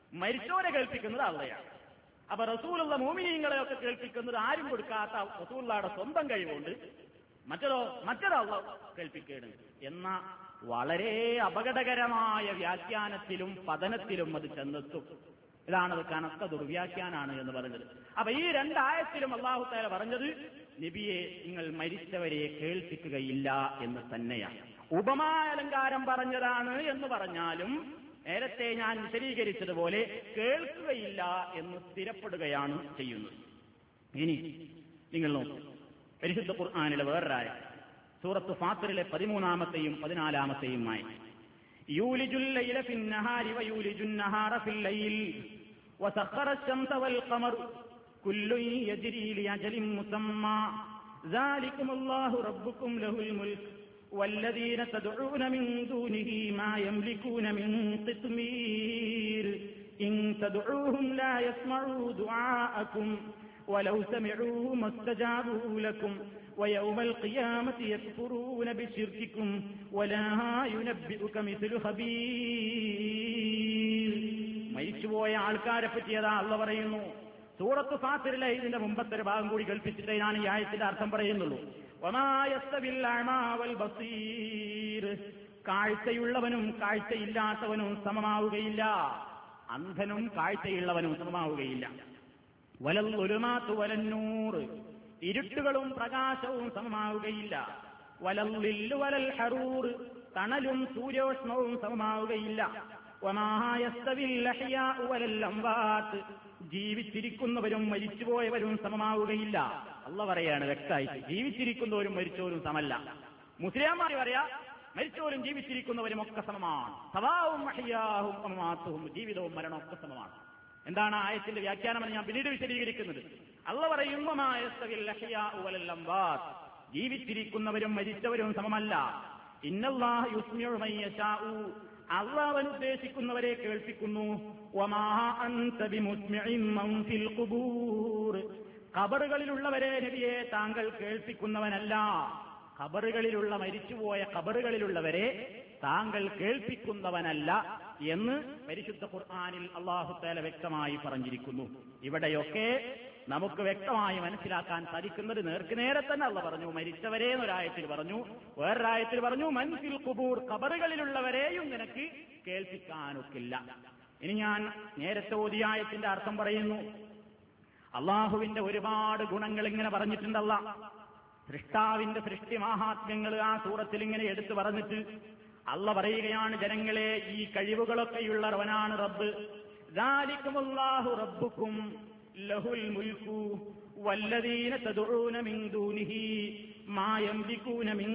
മരിച്ചവരെ കേൾപ്പിക്കുന്നത് അള്ളയാണ്. അപ്പൊ റസൂലുള്ള മോമിനീങ്ങളെയൊക്കെ കേൾപ്പിക്കുന്നത് ആരും കൊടുക്കാത്ത റസൂലുള്ളാഹിയുടെ സ്വന്തം കഴിവുകൊണ്ട് മറ്റൊരാളെ കേൾപ്പിക്കുകയാണ് എന്ന വളരെ അപകടകരമായ വ്യാഖ്യാനത്തിലും പതനത്തിലും അത് ചെന്നെത്തും. ഇതാണത് കനത്ത ദുർവ്യാഖ്യാനാണ് എന്ന് പറഞ്ഞത്. അപ്പൊ ഈ രണ്ടായത്തിലും അല്ലാഹു തആല പറഞ്ഞത് നബിയെ നിങ്ങൾ മരിച്ചവരെ കേൾപ്പിക്കുകയില്ല എന്ന് തന്നെയാണ്. ഉപമാലങ്കാരം പറഞ്ഞതാണ് എന്ന് പറഞ്ഞാലും നേരത്തെ ഞാൻ വിശദീകരിച്ചതുപോലെ കേൾക്കുകയില്ല എന്ന് സ്ഥിരപ്പെടുകയാണ് ചെയ്യുന്നത്. ഇനി നിങ്ങൾ നോക്കൂ, പരിശുദ്ധ ഖുർആനിലെ വേറൊരായ സൂറത്ത് ഫാത്തിറിലെ 13-ാമത്തെയും 14-ാമത്തെയും യൂലിജുൽ ലൈല ഫിന്നഹാരി വയൂലിജുൻ നഹാറ ഫിൽ ലൈൽ വസഖറ അശ്-ശംസ വൽ ഖമർ കുല്ലുൻ യജ്രി ലിഅജലിൻ മുസമ്മാ ദാലികുമുല്ലാഹു റബ്ബുകും ലഹുൽ മുൽക് വല്ലദീന തദ്ഊന മിൻ ദൂനിഹി മാ യംലികൂന മിൻ ഖിത്മീർ ഇൻ തദ്ഊഹും ലാ യസ്മഊ ദുആഅകും വലൗ സമിഊ മസ്തജാബൂ ലക്കും വയൗമൽ ഖിയാമത്തി യക്ഫുറൂന ബിശിർകികും വലാ യുനബ്ബിഉക മിസ്ലു ഖബീർ. മരിച്ചുപോയ ആൾക്കാരെ പറ്റിയതാ അല്ലാഹു പറയുന്നു. സൂറത്ത് ഫാത്തിറിലെ ഇതിന്റെ മുമ്പത്തെ ഒരു ഭാഗം കൂടി കൽപ്പിച്ചിട്ടേ ഞാൻ ഈ ആയത്തിന്റെ അർത്ഥം പറയുന്നുള്ളൂ. വമാ യസ്തവിൽ അഅമാ വൽ ബസീർ, കാഴ്ചയുള്ളവനും കാഴ്ചയില്ലാത്തവനും സമമാവുകയില്ല. അന്ധനും കാഴ്ചയുള്ളവനും സമമാവുകയില്ല. വലൽ ളുലുമാതു വലന്നൂർ, ഇരുട്ടുകളും പ്രകാശവും സമമാവുകയില്ല. വലൽ ളില്ലു വലൽ ഹറൂർ, തണലും സൂര്യോഷ്ണവും സമമാവുകയില്ല. വമാ യസ്തവിൽ അഹ്യാഉ വലൽ അംവാത്, ജീവിച്ചിരിക്കുന്നവരും മരിച്ചുപോയവരും സമമാവുകയില്ല. അല്ലാഹു പറയാണ് വ്യക്തമായിട്ട്, ജീവിച്ചിരിക്കുന്നവരും മരിച്ചവരും സമല്ല. മുസ്ലിംമാർ പറയാ മരിച്ചവരും ജീവിച്ചിരിക്കുന്നവരും ഒക്കെ സമമാണ്. സവാഉം അഹ്യാഉം അംവാതുഹും, ജീവിതവും മരണവും ഒക്കെ സമമാണ്. എന്താണ് ആയത്തിന്റെ വ്യാഖ്യാനമെന്ന് ഞാൻ പിന്നീട് വിശദീകരിക്കുന്നത്. അല്ലാഹു പറയുന്നു വമാ യസ്തവിൽ അഹ്യാഉ വലൽ അംവാത്, ജീവിച്ചിരിക്കുന്നവരും മരിച്ചവരും സമമല്ല. ഇന്നല്ലാഹ യുസ്മിഉ മൻ യശാഉ, അല്ലാഹു ഉദ്ദേശിക്കുന്നവരെ കേൾപ്പിക്കുന്നു. വമാ അൻത ബിമുസ്മിഇൻ മൻ ഫിൽ ഖുബൂർ, ഖബറുകളിലുള്ളവരെ നബിയെ താങ്കൾ കേൾപ്പിക്കുന്നവനല്ല. ഖബറുകളിലുള്ള മരിച്ചുപോയ ഖബറുകളിലുള്ളവരെ താങ്കൾ കേൾപ്പിക്കുന്നവനല്ല എന്ന് പരിശുദ്ധ ഖുർആനിൽ അല്ലാഹു തആല വ്യക്തമായി പറഞ്ഞിരിക്കുന്നു. ഇവിടെയൊക്കെ നമുക്ക് വ്യക്തമായി മനസ്സിലാക്കാൻ സാധിക്കുന്നത് നേർക്കുനേരെ തന്നെ അല്ലാഹു പറഞ്ഞു മരിച്ചവരെ എന്നൊരായത്തിൽ പറഞ്ഞു, വേറൊരായത്തിൽ പറഞ്ഞു മൻഫിൽ ഖുബൂർ, ഖബറുകളിലുള്ളവരെയും നിനക്ക് കേൾപ്പിക്കാനൊക്കില്ല. ഇനി ഞാൻ നേരത്തെ ഓതിയ ആയത്തിന്റെ അർത്ഥം പറയുന്നു. അള്ളാഹുവിന്റെ ഒരുപാട് ഗുണങ്ങൾ ഇങ്ങനെ പറഞ്ഞിട്ടുണ്ടല്ല. സൃഷ്ടാവിന്റെ സൃഷ്ടി മാഹാത്മ്യങ്ങൾ ആ സൂറത്തിൽ ഇങ്ങനെ എടുത്തു പറഞ്ഞിട്ട് അല്ലാഹു പറയുകയാണ്, ജനങ്ങളെ ഈ കഴിവുകളൊക്കെയുള്ളവനാണ് റബ്ബ്. ദാലികുമുല്ലാഹു റബ്ബുകും ലഹുൽ മുൽക്കു വല്ലദീന തദ്ഊന മിൻ ദൂനിഹി മാ യംലികൂന മിൻ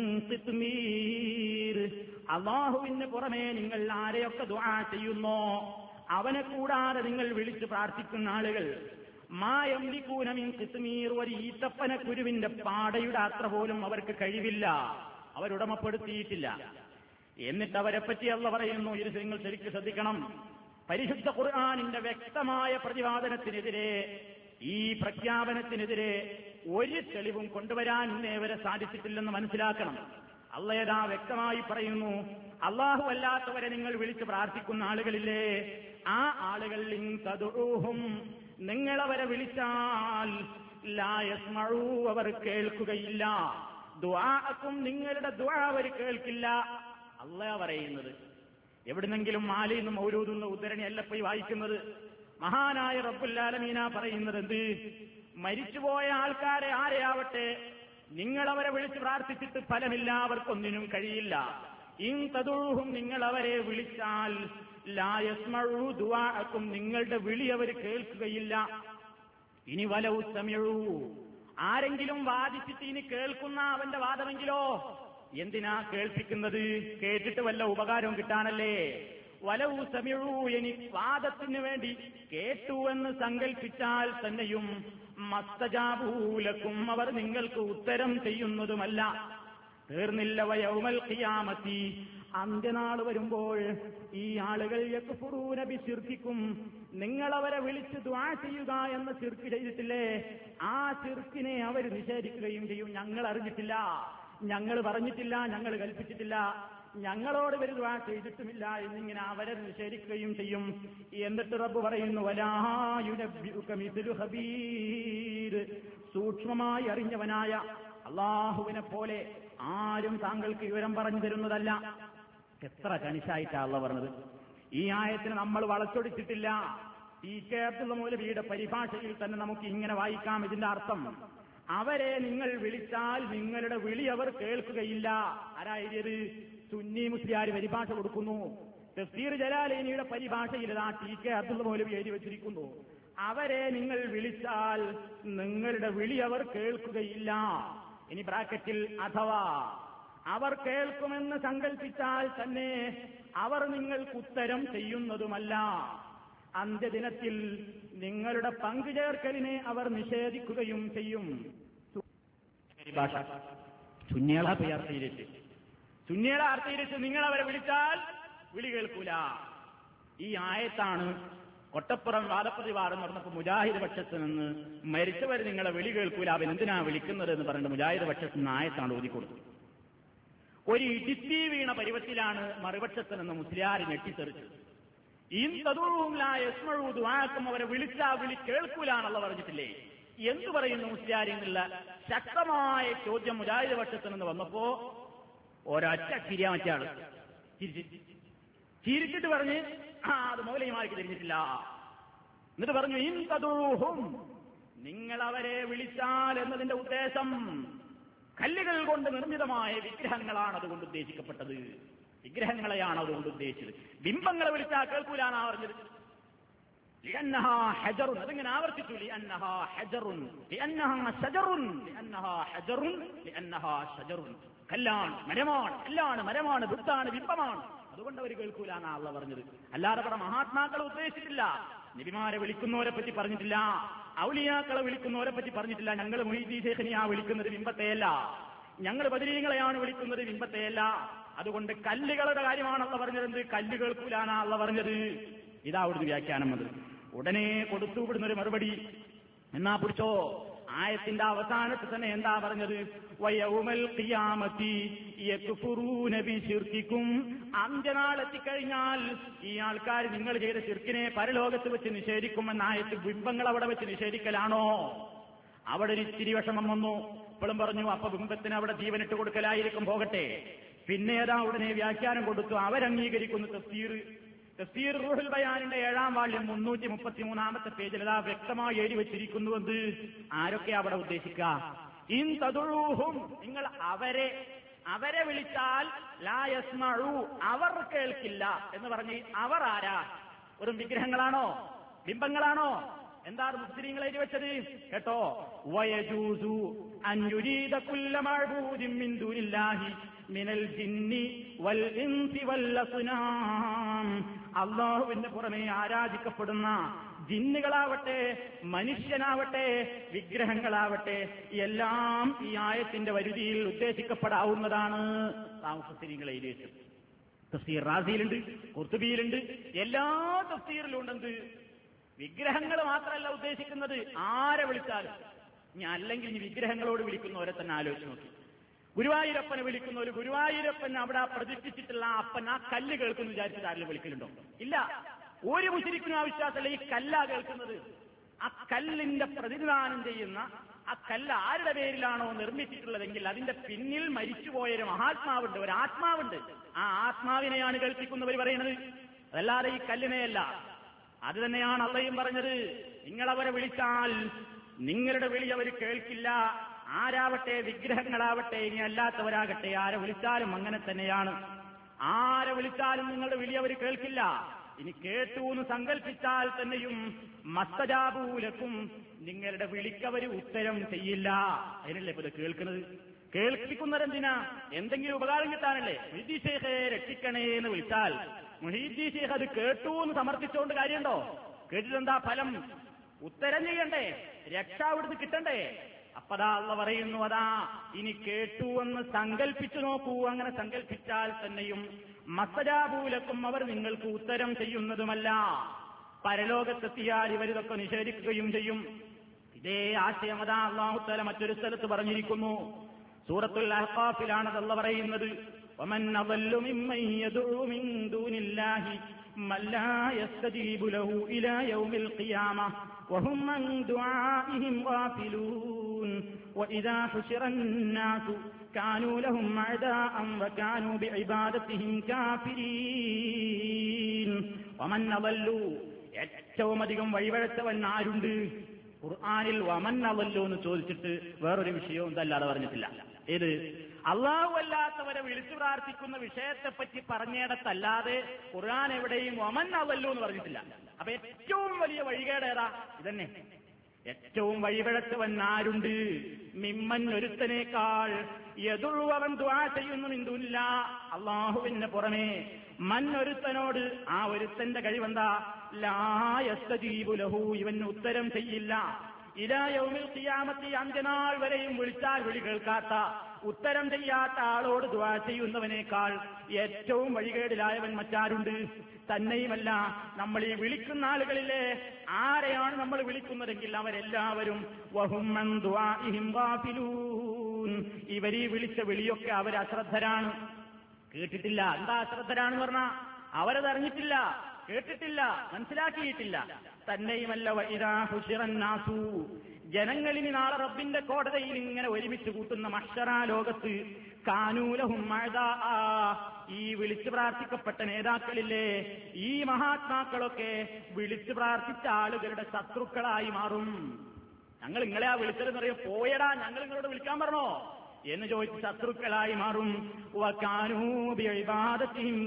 ഖിത്മീർ. അല്ലാഹുവിന് പുറമെ നിങ്ങൾ ആരെയൊക്കെ ദുആ ചെയ്യുന്നോ അവനെ കൂടാതെ നിങ്ങൾ വിളിച്ചു പ്രാർത്ഥിക്കുന്ന ആളുകൾ, മാ യംലികൂന മിൻ ഖിത്മീർ, ഒരു ഈത്തപ്പന കുരുവിന്റെ പാടയുടെ അത്ര പോലും അവർക്ക് കഴിവില്ല, അവരുടമപ്പെടുത്തിയിട്ടില്ല. എന്നിട്ട് അവരെപ്പറ്റി അല്ലാഹു പറയുന്നു, ഇത് നിങ്ങൾ ശരിക്കും ശ്രദ്ധിക്കണം. പരിശുദ്ധ ഖുർആനിന്റെ വ്യക്തമായ പ്രതിപാദനത്തിനെതിരെ, ഈ പ്രഖ്യാപനത്തിനെതിരെ ഒരു തെളിവും കൊണ്ടുവരാൻ ഇന്നേവരെ സാധിച്ചിട്ടില്ലെന്ന് മനസ്സിലാക്കണം. അല്ലാഹു വ്യക്തമായി പറയുന്നു, അല്ലാഹു അല്ലാത്തവരെ നിങ്ങൾ വിളിച്ച് പ്രാർത്ഥിക്കുന്ന ആളുകളില്ലേ, ആ ആളുകൾ ഇൻ തദ്ഊഹും, നിങ്ങളവരെ വിളിച്ചാൽ ലാ യസ്മഊ, അവർ കേൾക്കുകയില്ല. ദുആഅക്കും, നിങ്ങളുടെ ദുആ അവർ കേൾക്കില്ല. അല്ലാഹു പറയുന്നത് എവിടുന്നെങ്കിലും മാലയിൽ നിന്നും മൗലൂദുന്ന ഉദ്ധരണിയല്ല പോയി വായിക്കുന്നത്. മഹാനായ റബ്ബുൽ ആലമീന പറയുന്നത് എന്ത്? മരിച്ചുപോയ ആൾക്കാരെ ആരെയാവട്ടെ നിങ്ങളവരെ വിളിച്ച് പ്രാർത്ഥിച്ചിട്ട് ഫലമില്ല, അവർക്കൊന്നിനും കഴിയില്ല. ഇൻ തദൂഹും, നിങ്ങളവരെ വിളിച്ചാൽ ലാ യസ്മഊ ദുആഅക്കും, നിങ്ങളുടെ വിളി അവർ കേൾക്കുകയില്ല. ഇനി വലൗ സമിഊ, ആരെങ്കിലും വാദിച്ചിട്ട് ഇനി കേൾക്കുന്ന അവന്റെ വാദമെങ്കിലോ, എന്തിനാ കേൾപ്പിക്കുന്നത്? കേട്ടിട്ട് വല്ല ഉപകാരവും കിട്ടാനല്ലേ. വലൗ സമിഊ, ഇനി വാദത്തിന് വേണ്ടി കേട്ടു എന്ന് സങ്കൽപ്പിച്ചാൽ തന്നെയും മസ്തജാബൂ ലക്കും, അവർ നിങ്ങൾക്ക് ഉത്തരം ചെയ്യുന്നതുമല്ല. തീർന്നില്ല. വയൗമൽ ഖിയാമത്തി, അന്ത്യനാൾ വരുമ്പോൾ ഈ ആളുകൾ യക്ഫുറൂന ബിശിർകിക്കും, നിങ്ങളവരെ വിളിച്ച് ദുആ ചെയ്യുക എന്ന ശിർക്ക് ചെയ്തിട്ടില്ലേ, ആ ശിർക്കിനെ അവർ നിഷേധിക്കുകയും ചെയ്യും. ഞങ്ങൾ അറിഞ്ഞിട്ടില്ല, ഞങ്ങൾ പറഞ്ഞിട്ടില്ല, ഞങ്ങൾ കൽപ്പിച്ചിട്ടില്ല, ഞങ്ങളോട് ഇവർ ദുആ ചെയ്തിട്ടുമില്ല എന്നിങ്ങനെ അവരെ നിഷേധിക്കുകയും ചെയ്യും. എന്നിട്ട് റബ്ബ് പറയുന്നു, വലാ യുനബ്ബിഉക മിസ്ലു ഖബീർ, സൂക്ഷ്മമായി അറിഞ്ഞവനായ അല്ലാഹുവിനെ പോലെ ആരും താങ്കൾക്ക് വിവരം പറഞ്ഞു തരുന്നതല്ല. എത്ര കനിശായിട്ടാ അല്ലാഹു പറഞ്ഞത്. ഈ ആയത്തിന് നമ്മൾ വളച്ചൊടിച്ചിട്ടില്ല. ടി.കെ. അബ്ദുള്ള മൗലവിയുടെ പരിഭാഷയിൽ തന്നെ നമുക്ക് ഇങ്ങനെ വായിക്കാം ഇതിന്റെ അർത്ഥം. അവരെ നിങ്ങൾ വിളിച്ചാൽ നിങ്ങളുടെ വിളി അവർ കേൾക്കുകയില്ല. ആരായത്? സുന്നി മുസ്ലിയാർ പരിഭാഷ കൊടുക്കുന്നു. തഫ്സീർ ജലാലൈനിയുടെ പരിഭാഷയിൽ ടി.കെ. അബ്ദുള്ള മൗലവി എഴുതി വെച്ചിരിക്കുന്നു, അവരെ നിങ്ങൾ വിളിച്ചാൽ നിങ്ങളുടെ വിളി അവർ കേൾക്കുകയില്ല. ഇനി ബ്രാക്കറ്റിൽ അഥവാ അവർ കേൾക്കുമെന്ന് സങ്കല്പിച്ചാൽ തന്നെ അവർ നിങ്ങൾക്ക് ഉത്തരം ചെയ്യുന്നതുമല്ല. അന്ത്യദിനത്തിൽ നിങ്ങളുടെ പങ്കുചേർക്കലിനെ അവർ നിഷേധിക്കുകയും ചെയ്യും. സുന്നികളെ അർത്ഥീകരിച്ച് നിങ്ങൾ അവരെ വിളിച്ചാൽ വിളി കേൾക്കൂല. ഈ ആയത്താണ് കൊട്ടപ്പുറം വാദപ്രതിവാദം നടന്നപ്പോൾ മുജാഹിദ് പക്ഷത്ത് നിന്ന് മരിച്ചവർ നിങ്ങളെ വിളി കേൾക്കൂല, അവനെന്തിനാ വിളിക്കുന്നത് എന്ന് പറഞ്ഞിട്ട് മുജാഹിദ് പക്ഷത്ത് നിന്ന് ആയത്താണ് ഓതിക്കൊടുത്തത്. ഒരു ഇടിത്തി വീണ പരുവത്തിലാണ് മറുപക്ഷത്ത് നിന്ന് മുസ്ലിയാർ ഞെട്ടിത്തെറിച്ചത്. അവരെ വിളിച്ചാ വിളി കേൾക്കൂലാന്നുള്ള പറഞ്ഞിട്ടില്ലേ? എന്തു പറയുന്നു മുസ്ലിയാർ എന്നുള്ള ശക്തമായ ചോദ്യം മുജാഹിദ് പക്ഷത്ത് നിന്ന് വന്നപ്പോ ഒരൊറ്റ ചിരിയാ മറ്റാള് ചിരിച്ചിട്ട് പറഞ്ഞ് അത് മൗലവിമാർക്ക് തിരിഞ്ഞിട്ടില്ല. എന്നിട്ട് പറഞ്ഞു, ഇൻ തദൂഹും, നിങ്ങൾ അവരെ വിളിച്ചാൽ എന്നതിന്റെ ഉദ്ദേശം കല്ലുകൾ കൊണ്ട് നിർമ്മിതമായ വിഗ്രഹങ്ങളാണ് അതുകൊണ്ട് ഉദ്ദേശിക്കപ്പെട്ടത്. വിഗ്രഹങ്ങളെയാണ് അതുകൊണ്ട് ഉദ്ദേശിച്ചത്. ബിംബങ്ങളെ വിളിച്ചാൽ കേൾക്കൂലാന്നാ പറഞ്ഞത്. ലിഅന്നഹാ ഹജറുൻ, അതിങ്ങനെ ആവർത്തിച്ചു. ലിഅന്നഹാ ഹജറുൻ, ലിഅന്നഹാ ശജറുൻ, ലിഅന്നഹാ ഹജറുൻ, ലിഅന്നഹാ ശജറുൻ. കല്ലാണ്, മരമാണ്, കല്ലാണ്, മരമാണ്, വൃത്താണ്, ബിംബമാണ്, അതുകൊണ്ട് അവർ കേൾക്കൂലാന്നാ അല്ലാഹു പറഞ്ഞത്. അല്ലാതെ ഇവിടെ മഹാത്മാക്കളെ ഉദ്ദേശിച്ചിട്ടില്ല, നബിമാരെ വിളിക്കുന്നവരെ പറ്റി പറഞ്ഞിട്ടില്ല, ഔലിയാക്കളെ വിളിക്കുന്നവരെ പറ്റി പറഞ്ഞിട്ടില്ല. ഞങ്ങൾ മുഹീദ്ദീൻ ശൈഖിനെയാ വിളിക്കുന്നത്, ബിംബത്തെയല്ല. ഞങ്ങൾ ബദരീങ്ങളെയാണ് വിളിക്കുന്നത്, ബിംബത്തെയല്ല. അതുകൊണ്ട് കല്ലുകളുടെ കാര്യമാണല്ലോ പറഞ്ഞത്. കല്ല് കേൾക്കൂലാനാ അല്ലാഹു പറഞ്ഞത്. ഇതാ അവിടുന്ന് വ്യാഖ്യാനം വന്നത്. ഉടനെ കൊടുത്തു വിടുന്നൊരു മറുപടി എന്നാ പിടിച്ചോ. ആയത്തിന്റെ അവസാനത്തിൽ തന്നെ എന്താ പറഞ്ഞത്? വയൗമൽ ഖിയാമത്തി യക്ഫുറൂന ബിശിർകികും, അന്ത്യനാളെത്തിക്കഴിഞ്ഞാൽ ഈ ആൾക്കാർ നിങ്ങൾ ചെയ്ത ശിർക്കിനെ പരലോകത്ത് വെച്ച് നിഷേധിക്കുമെന്ന ആയത്ത് ബിംബങ്ങൾ അവിടെ വെച്ച് നിഷേധിക്കലാണോ? അവിടെ ഒരു ഇത്തിരി വിഷമം വന്നു. ഇപ്പോഴും പറഞ്ഞു അപ്പൊ ബിംബത്തിന് അവിടെ ജീവനിട്ട് കൊടുക്കലായിരിക്കും, പോകട്ടെ. പിന്നെ ഏതാ ഉടനെ വ്യാഖ്യാനം കൊടുത്തു. അവരംഗീകരിക്കുന്നു തഫ്സീർ റൂഹുൽ ബയാനിന്റെ 7-ാം വാള്യം 333-ാമത്തെ പേജിൽ അതാ വ്യക്തമായി എഴുതി വെച്ചിരിക്കുന്നുവെന്ന്. ആരൊക്കെ അവിടെ ഉദ്ദേശിക്കുക? ഇൻ തദുഊഹും, നിങ്ങൾ അവരെ വിളിച്ചാൽ ലാ യസ്മഉ, അവർ കേൾക്കില്ല എന്ന് പറഞ്ഞ് അവർ ആരാ? വെറും വിഗ്രഹങ്ങളാണോ? ബിംബങ്ങളാണോ? എന്താണ് മുസ്ലിങ്ങൾ എഴുതി വെച്ചത് കേട്ടോ? വയജൂസു അൻ യുരീദ കുല്ല മഅബൂദിൻ മിൻ ദൂനില്ലാഹി മിനൽ ജിന്നി വൽ ഇൻസി വൽ അസ്നാം, അല്ലാഹുവിന്റെ പുറമെ ആരാധിക്കപ്പെടുന്ന ജിന്നുകളാവട്ടെ മനുഷ്യനാവട്ടെ വിഗ്രഹങ്ങളാവട്ടെ എല്ലാം ഈ ആയത്തിന്റെ വരുതിയിൽ ഉദ്ദേശിക്കപ്പെടാവുന്നതാണ്. മുസ്ലിങ്ങൾ എഴുതി വെച്ചത് തഫ്സീർ റാസിയിലുണ്ട്, ഖുർത്തുബിയിലുണ്ട്, എല്ലാ തഫ്സീറിലും ഉണ്ടെന്ത് വിഗ്രഹങ്ങൾ മാത്രമല്ല ഉദ്ദേശിക്കുന്നത്, ആരെ വിളിച്ചാലും. ഇനി അല്ലെങ്കിൽ ഇനി വിഗ്രഹങ്ങളോട് വിളിക്കുന്നവരെ തന്നെ ആലോചിച്ച് നോക്കി. ഗുരുവായൂരപ്പനെ വിളിക്കുന്നവർ ഗുരുവായൂരപ്പൻ അവിടെ പ്രതിഷ്ഠിച്ചിട്ടുള്ള അപ്പൻ ആ കല്ല് കേൾക്കുന്നു വിചാരിച്ചിട്ട് ആരെങ്കിലും വിളിക്കലുണ്ടോ? ഇല്ല. ഒരു മുശ്രിക്കിനും ആ വിശ്വാസമല്ല ഈ കല്ലാ കേൾക്കുന്നത്. ആ കല്ലിന്റെ പ്രതിനിധാനം ചെയ്യുന്ന ആ കല്ല് ആരുടെ പേരിലാണോ നിർമ്മിച്ചിട്ടുള്ളതെങ്കിൽ അതിന്റെ പിന്നിൽ മരിച്ചുപോയൊരു മഹാത്മാവുണ്ട്, ഒരു ആത്മാവുണ്ട്. ആ ആത്മാവിനെയാണ് കേൾപ്പിക്കുന്നവർ പറയുന്നത്, അതല്ലാതെ ഈ കല്ലിനെയല്ല. അത് തന്നെയാണ് അള്ളയും പറഞ്ഞത്, നിങ്ങളവരെ വിളിച്ചാൽ നിങ്ങളുടെ വിളി അവർ കേൾക്കില്ല. ആരാവട്ടെ, വിഗ്രഹങ്ങളാവട്ടെ, ഇനി അല്ലാത്തവരാകട്ടെ, ആരെ വിളിച്ചാലും അങ്ങനെ തന്നെയാണ്. ആരെ വിളിച്ചാലും നിങ്ങളുടെ വിളി അവർ കേൾക്കില്ല. ഇനി കേട്ടു എന്ന് സങ്കല്പിച്ചാൽ തന്നെയും മസ്തജാബൂലക്കും, നിങ്ങളുടെ വിളിക്കവര് ഉത്തരം ചെയ്യില്ല. അതിനല്ലേ ഇപ്പൊ ഇത് കേൾക്കുന്നത്? കേൾപ്പിക്കുന്നവരെന്തിനാ? എന്തെങ്കിലും ഉപകാരം കിട്ടാനല്ലേ? മുഹീദ്ദീൻ ശൈഖേ രക്ഷിക്കണേ എന്ന് വിളിച്ചാൽ മുഹീദ്ദീൻ ശൈഖ് അത് കേട്ടു എന്ന് സമർത്ഥിച്ചുകൊണ്ട് കാര്യമുണ്ടോ? കേട്ടിട്ടെന്താ ഫലം? ഉത്തരം ചെയ്യണ്ടേ? രക്ഷ അവിടുന്ന് കിട്ടണ്ടേ? അപ്പതാ അല്ലാഹു പറയുന്നു, അതാ ഇനി കേട്ടു എന്ന് സങ്കല്പിച്ചു നോക്കൂ. അങ്ങനെ സങ്കല്പിച്ചാൽ തന്നെയും മസ്തജാബൂലക്കും, അവർ നിങ്ങൾക്ക് ഉത്തരം ചെയ്യുന്നതുമല്ല. പരലോകത്തെത്തിയാൽ ഇവരിതൊക്കെ നിഷേധിക്കുകയും ചെയ്യും. ഇതേ ആശയം അതാ അല്ലാഹു തആല മറ്റൊരു സ്ഥലത്ത് പറഞ്ഞിരിക്കുന്നു. സൂറത്തുൽ അഹ്ഖാഫിലാണ് അതല്ല പറയുന്നത്. വമൻ അദല്ലു മിമ്മൻ യദ്ഉ മിൻ ദൂനില്ലാഹി മൻ ലാ യസ്തജീബു ലഹു ഇലാ യൗമിൽ ഖിയാമഹ വഹും അൻ ദുആഇഹിം ഗാഫിലൂൻ വഇദാ ഹുശിറൻ നാസു കാനൂ ലഹും അഅദാഅൻ വകാനൂ ബിഇബാദതിഹിം കാഫിരീൻ. വമൻ അദല്ലു, ഏറ്റവും അധികം വഴിവഴച്ചവൻ ആരുണ്ട്? ഖുർആനിൽ വമൻ അദല്ലു എന്ന് ചോദിച്ചിട്ട് വേറൊരു വിഷയവും ഇതല്ലാതെ പറഞ്ഞിട്ടില്ല. ഏത്? അള്ളാഹു അല്ലാത്തവരെ വിളിച്ചു പ്രാർത്ഥിക്കുന്ന വിഷയത്തെപ്പറ്റി പറഞ്ഞിടത്തല്ലാതെ ഖുർആൻ എവിടെയും വമൻ അദല്ലു എന്ന് പറഞ്ഞിട്ടില്ല. അപ്പൊ ഏറ്റവും വലിയ വഴികേട് ഏതാ? ഇതന്നെ. ഏറ്റവും വഴിപിഴച്ചവൻ ആരുണ്ട്? മിമ്മൻ, ഒരുത്തനേക്കാൾ, യദുഉ, അവൻ ദുആ ചെയ്യുന്നു, മിൻ ദൂനില്ലാ, അല്ലാഹുവിന് പുറമേ, മൻ, ഒരുത്തനോട്, ആ ഒരുത്തന്റെ കഴിവെന്താ? ലാ യസ്തജീബു ലഹു, ഇവന് ഉത്തരം ചെയ്യില്ല, ഇലാ യൗമിൽ ഖിയാമത്തി, അന്ത്യനാൾ വരെയും വിളിച്ചാൽ വിളി കേൾക്കാത്ത, ഉത്തരം ചെയ്യാത്ത ആളോട് ദുആ ചെയ്യുന്നവനേക്കാൾ ഏറ്റവും വഴികേടിലായവൻ മറ്റാരുണ്ട്? തന്നെയുമല്ല, നമ്മൾ ഈ വിളിക്കുന്ന ആളുകളിലെ ആരെയാണ് നമ്മൾ വിളിക്കുന്നതെങ്കിൽ അവരെല്ലാവരും വഹും അൻ ദുആഇഹിം ഗാഫിലൂൻ, ഇവരീ വിളിച്ച വിളിയൊക്കെ അവർ അശ്രദ്ധരാണ്, കേട്ടിട്ടില്ല. എന്താ അശ്രദ്ധരാണെന്ന് പറഞ്ഞാൽ അവരതറിഞ്ഞിട്ടില്ല, കേട്ടിട്ടില്ല, മനസ്സിലാക്കിയിട്ടില്ല. തന്നെയുമല്ല, വഇദാ ഹുശിറൻ നാസു, ജനങ്ങളിനി നാളെ റബ്ബിന്റെ കോടതിയിൽ ഇങ്ങനെ ഒരുമിച്ച് കൂട്ടുന്ന മഹ്ശറാ ലോകത്ത്, കാനൂ ലഹും അഅദാഅ, ഈ വിളിച്ചു പ്രാർത്ഥിക്കപ്പെട്ട നേതാക്കളില്ലേ, ഈ മഹാത്മാക്കളൊക്കെ വിളിച്ചു പ്രാർത്ഥിച്ച ആളുകളുടെ ശത്രുക്കളായി മാറും. ഞങ്ങൾ നിങ്ങളെ ആ വിളിച്ചതെന്ന് പറയും, പോയടാ ഞങ്ങൾ നിങ്ങളോട് വിളിക്കാൻ പറഞ്ഞോ എന്ന് ചോദിച്ച് ശത്രുക്കളായി മാറും. വകാനൂ ബിഇബാദതിഹിം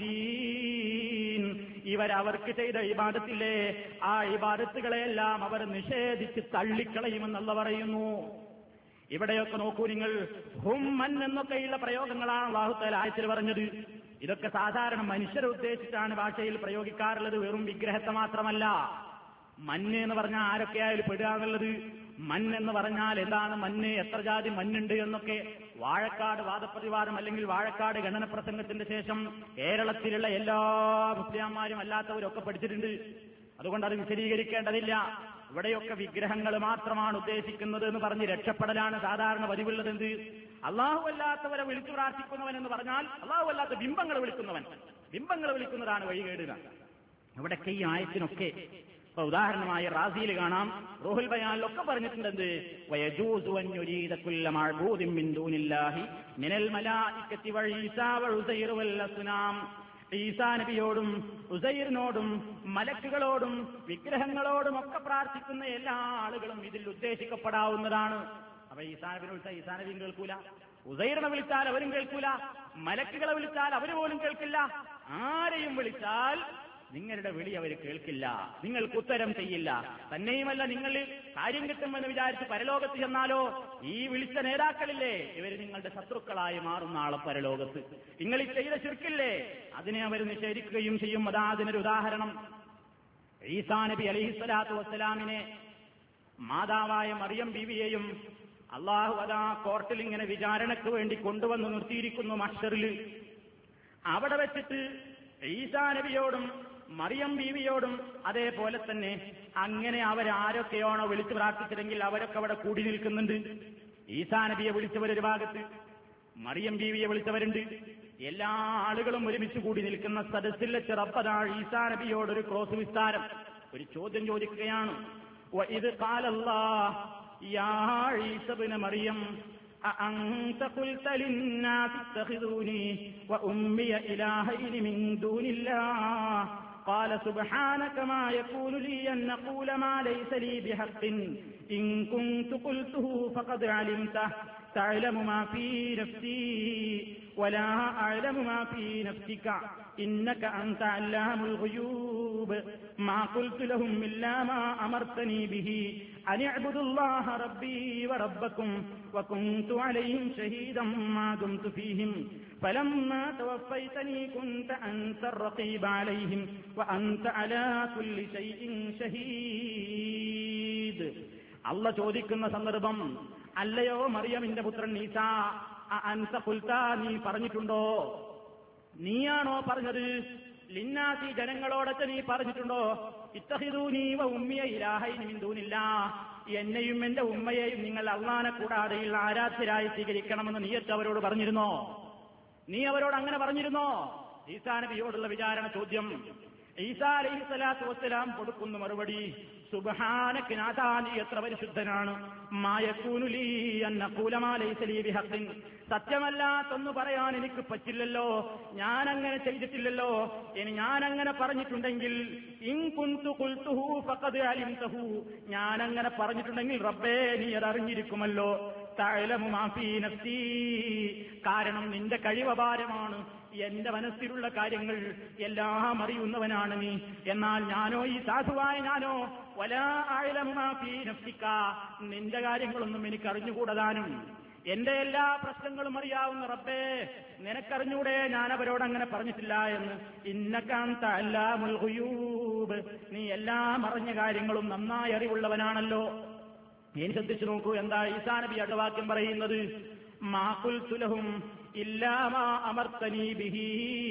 കാഫിരീൻ, ഇവരവർക്ക് ചെയ്ത ഇബാദത്തില്ലേ, ആ ഇബാദത്തുകളെല്ലാം അവർ നിഷേധിച്ച് തള്ളിക്കളയുമെന്നുള്ള പറയുന്നു. ഇവിടെയൊക്കെ നോക്കൂ നിങ്ങൾ, ഹും മൻ എന്നൊക്കെയുള്ള പ്രയോഗങ്ങളാണ് അല്ലാഹു തആല ആയത്തിൽ പറഞ്ഞത്. ഇതൊക്കെ സാധാരണ മനുഷ്യരെ ഉദ്ദേശിച്ചാണ് ഭാഷയിൽ പ്രയോഗിക്കാറുള്ളത്, വെറും വിഗ്രഹത്തെ മാത്രമല്ല. മണ്ണ് എന്ന് പറഞ്ഞാൽ ആരൊക്കെയായാലും പെടുക എന്നുള്ളത്. മണ്ണ് എന്ന് പറഞ്ഞാൽ എന്താണ് മണ്ണ്, എത്ര ജാതി മണ്ണുണ്ട് എന്നൊക്കെ വാഴക്കാട് വാദപ്രതിവാദം അല്ലെങ്കിൽ വാഴക്കാട് ഖണ്ഡന പ്രസംഗത്തിന്റെ ശേഷം കേരളത്തിലുള്ള എല്ലാ മുസ്ലിംമാരും അല്ലാത്തവരൊക്കെ പഠിച്ചിട്ടുണ്ട്. അതുകൊണ്ട് അത് വിശദീകരിക്കേണ്ടതില്ല. ഇവിടെയൊക്കെ വിഗ്രഹങ്ങൾ മാത്രമാണ് ഉദ്ദേശിക്കുന്നത് എന്ന് പറഞ്ഞ് രക്ഷപ്പെടലാണ് സാധാരണ പതിവുള്ളത്. എന്ത്? അള്ളാഹു അല്ലാത്തവരെ വിളിച്ചു പ്രാർത്ഥിക്കുന്നവൻ എന്ന് പറഞ്ഞാൽ അള്ളാഹു അല്ലാത്ത ബിംബങ്ങളെ വിളിക്കുന്നവൻ, ബിംബങ്ങളെ വിളിക്കുന്നതാണ് വഴികേടുക. ഇവിടൊക്കെ ഈ ആയത്തിനൊക്കെ ഉദാഹരണമായി റാസിയിൽ കാണാം, റൂഹുൽ ബയാനിലൊക്കെ പറഞ്ഞിട്ടുണ്ട്. എന്ത്? വയജൂസു അൻ യുരീദ കുല്ല മഅബൂദിൻ മിൻ ദൂനില്ലാഹി മിനൽ മലായികത്തി വഈസാ വഉസൈർ വൽ അസ്നാം, ഈസാ നബിയോടും ഉസൈറിനോടും മലക്കുകളോടും വിഗ്രഹങ്ങളോടും ഒക്കെ പ്രാർത്ഥിക്കുന്ന എല്ലാ ആളുകളും ഇതിൽ ഉദ്ദേശിക്കപ്പെടാവുന്നതാണ്. അപ്പൊ ഈസാ നബിനെ വിളിച്ചാൽ ഈസാ നബിയും കേൾക്കൂല, ഉസൈറിനെ വിളിച്ചാൽ അവരും കേൾക്കൂല, മലക്കുകളെ വിളിച്ചാൽ അവർ പോലും കേൾക്കില്ല. ആരെയും വിളിച്ചാൽ നിങ്ങളുടെ വിളി അവർ കേൾക്കില്ല, നിങ്ങൾക്ക് ഉത്തരം ചെയ്യില്ല. തന്നെയുമല്ല, നിങ്ങൾ കാര്യം കിട്ടുമെന്ന് വിചാരിച്ച് പരലോകത്ത് ചെന്നാലോ ഈ വിളിച്ച നേതാക്കളില്ലേ, ഇവർ നിങ്ങളുടെ ശത്രുക്കളായി മാറുന്ന ആളെ പരലോകത്ത്. നിങ്ങൾ ഈ ചെയ്ത ശിർക്കില്ലേ, അതിനെ അവർ നിഷേധിക്കുകയും ചെയ്യും. അതാ അതിനൊരു ഉദാഹരണം. ഈസാ നബി അലൈഹിസ്സലാത്തു വസ്സലാമിനെ മാതാവായ മറിയം ബീവിയെയും അള്ളാഹു അതാ കോർട്ടിൽ ഇങ്ങനെ വിചാരണയ്ക്ക് വേണ്ടി കൊണ്ടുവന്ന് നിർത്തിയിരിക്കുന്നു മഹ്ശറിൽ. അവിടെ വെച്ചിട്ട് ഈസാ നബിയോടും മറിയം ബീവിയോടും അതേപോലെ തന്നെ അങ്ങനെ അവരാരൊക്കെയാണോ വിളിച്ചു പ്രാർത്ഥിച്ചതെങ്കിൽ അവരൊക്കെ അവിടെ കൂടി നിൽക്കുന്നുണ്ട്. ഈസാ നബിയെ വിളിച്ചവരൊരു ഭാഗത്ത്, മറിയം ബീവിയെ വിളിച്ചവരുണ്ട്. എല്ലാ ആളുകളും ഒരുമിച്ച് കൂടി നിൽക്കുന്ന സദസ്സിൽ വെച്ച് റബ്ബ് ഈസാ നബിയോടൊരു ക്രോസ് വിസ്താരം, ഒരു ചോദ്യം ചോദിക്കുകയാണ്. വഇദ് ഖാലല്ലാഹ് യാ ഈസാ ഇബ്ന മറിയം അഅൻത ഖുൽത ലിന്നാസി ഇത്തഖിദൂനി വഉമ്മി ഇലാഹൈനി മിൻ ദൂനില്ലാഹ് قال سبحانك ما يكون لي أن أقول ما ليس لي بحق إن كنت قلته فقد علمته تعلم ما في نفسي ولا أعلم ما في نفسك إنك أنت علام الغيوب ما قلت لهم إلا ما أمرتني به أن اعبدوا الله ربي وربكم وكنت عليهم شهيدا ما دمت فيهم فلما توفيتني كنت أنت الرقيب عليهم وأنت على كل شيء شهيد. അള്ളാഹ് ചോദിക്കുന്ന സന്ദർഭം, അല്ലയോ മറിയമിന്റെ പുത്രൻ ഈസാ, അൻത ഖുൽത, നീ പറഞ്ഞിട്ടുണ്ടോ, നീയാണോ പറഞ്ഞത്, ലിന്നാസി ജനങ്ങളോടൊക്കെ നീ പറഞ്ഞിട്ടുണ്ടോ, ഇത്തഖിദൂനി വ ഉമ്മിയ ഇലാഹൈനി മിൻ ദൂനില്ലാഹ്, എന്നെയും എന്റെ ഉമ്മയെയും നിങ്ങൾ അല്ലാഹനെ കൂടാതെ ആരാധ്യരായി സ്വീകരിക്കണമെന്ന് നീയത്ത് അവരോട് പറഞ്ഞിരുന്നോ? നീ അവരോട് അങ്ങനെ പറഞ്ഞിരുന്നോ? ഈസാ നബിയോടുള്ള വിചാരണ ചോദ്യം. ഈസാ അലൈഹിസ്സലാത്തു വസ്സലാം കൊടുക്കുന്ന മറുപടി, സുബ്ഹാനക നാഥാ, നീ എത്ര പരിശുദ്ധനാണ്. മാ യകൂനു ലീ അൻ അഖൂല മാ ലൈസ ലീ ബിഹഖ്ൻ, സത്യമല്ലാത്തൊന്നു പറയാൻ എനിക്ക് പറ്റില്ലല്ലോ, ഞാൻ അങ്ങനെ ചെയ്തിട്ടില്ലല്ലോ. ഇനി ഞാൻ അങ്ങനെ പറഞ്ഞിട്ടുണ്ടെങ്കിൽ, ഇൻ കുൻതു ഖുൽതുഹു ഫഖദ് അലിംതഹു, ഞാൻ അങ്ങനെ പറഞ്ഞിട്ടുണ്ടെങ്കിൽ റബ്ബേ നീ അതറിഞ്ഞിരിക്കുമല്ലോ. തഅലമു മാ ഫീ നഫ്സി, കാരണം നിന്റെ കഴിവപാരമാണ്, എന്റെ മനസ്സിലുള്ള കാര്യങ്ങൾ എല്ലാം അറിയുന്നവനാണ് നീ. എന്നാൽ ഞാനോ, ഈ സാധുവായ ഞാനോ, വലാ അഅലമു മാ ഫീ നഫ്സിക, നിന്റെ കാര്യങ്ങളൊന്നും എനിക്ക് അറിഞ്ഞുകൂടാതാനും. എന്റെ എല്ലാ പ്രശ്നങ്ങളും അറിയാവുന്ന റബ്ബേ, നിനക്കറിഞ്ഞൂടെ ഞാൻ അവരോട് അങ്ങനെ പറഞ്ഞിട്ടില്ല എന്ന്. ഇന്നക അൻത അല്ലാമുൽ ഗുയൂബ്, നീ എല്ലാം അറിഞ്ഞ കാര്യങ്ങളും നന്നായി അറിവുള്ളവനാണല്ലോ. ഇനി ശ്രദ്ധിച്ചു നോക്കൂ, എന്താ ഈസാ നബിയുടെ വാക്യം പറയുന്നത്? മാ ഖുൽതു ലഹും ഇല്ലാ മാ അമർതനീ ബിഹി,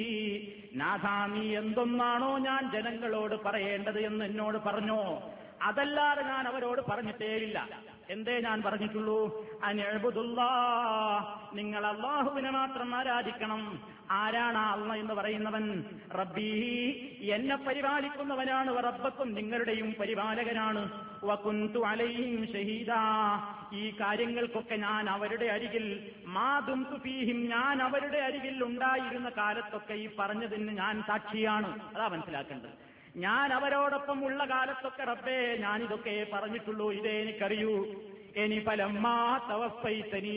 നാഥാ നീ എന്തൊന്നാണോ ഞാൻ ജനങ്ങളോട് പറയേണ്ടത് എന്ന് എന്നോട് പറഞ്ഞോ, അതല്ലാതെ ഞാൻ അവരോട് പറഞ്ഞിട്ടേയില്ല. എന്തേ ഞാൻ പറഞ്ഞിട്ടുള്ളൂ? അനിഅ്ബുദുല്ലാഹ്, നിങ്ങൾ അല്ലാഹുവിനെ മാത്രം ആരാധിക്കണം. ആരാണ് അല്ലാഹ് എന്ന് പറയുന്നവൻ? റബ്ബീ, എന്നെ പരിപാലിക്കുന്നവനാണ്. റബ്ബക്കും, നിങ്ങളുടെയും പരിപാലകനാണ്. വകുന്തു അലൈഹിം ഷഹീദാ, ഈ കാര്യങ്ങൾക്കൊക്കെ ഞാൻ അവരുടെ അരികിൽ, മാ ദുംതു ഫീഹിം, ഞാൻ അവരുടെ അരികിൽ ഉണ്ടായിരുന്ന കാലത്തൊക്കെ ഈ പറഞ്ഞതിന് ഞാൻ സാക്ഷിയാണ്. അതാ മനസ്സിലാക്കേണ്ടത്. ഞാൻ അവരോടൊപ്പം ഉള്ള കാലത്തൊക്കെ റബ്ബേ ഞാനിതൊക്കെ പറഞ്ഞിട്ടുള്ളൂ, ഇതേ എനിക്കറിയൂ. ഇനി ഫലമ്മാ തവഫൈതനീ,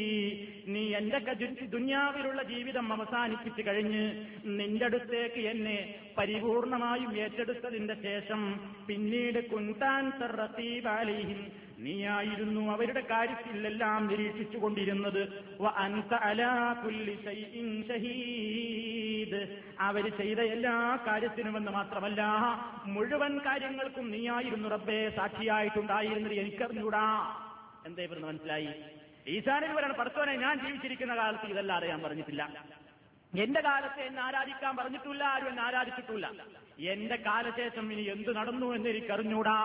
നീ എന്റെ ദുനിയാവിലുള്ള ജീവിതം അവസാനിപ്പിച്ചു കഴിഞ്ഞ് നിന്റെ അടുത്തേക്ക് എന്നെ പരിപൂർണമായും ഏറ്റെടുത്തതിന്റെ ശേഷം പിന്നീട് കുൻതാൻ റഖീബ അലൈഹിം, നീയായിരുന്നു അവരുടെ കാര്യത്തിലെല്ലാം നിരീക്ഷിച്ചുകൊണ്ടിരുന്നത്. വ അൻത അലാ കുല്ലി ശൈഇൻ ഷഹീദ്, അവര് ചെയ്ത എല്ലാ കാര്യത്തിനുമെന്ന് മാത്രമല്ല മുഴുവൻ കാര്യങ്ങൾക്കും നീയായിരുന്നു റബ്ബേ സാക്ഷിയായിട്ടുണ്ടായിരുന്നത്, എനിക്കറിഞ്ഞൂടാ. എന്തേ പറയുന്നത് മനസ്സിലായി? ഈസാ നബി പറയണം, പടച്ചോനെ ഞാൻ ജീവിച്ചിരിക്കുന്ന കാലത്ത് ഇതല്ലാതെ ഞാൻ പറഞ്ഞിട്ടില്ല. എന്റെ കാലത്ത് എന്നെ ആരാധിക്കാൻ പറഞ്ഞിട്ടില്ല, ആരും എന്നെ ആരാധിച്ചിട്ടില്ല. എന്റെ കാലശേഷം ഇനി എന്തു നടന്നു എന്ന് എനിക്കറിഞ്ഞൂടാ.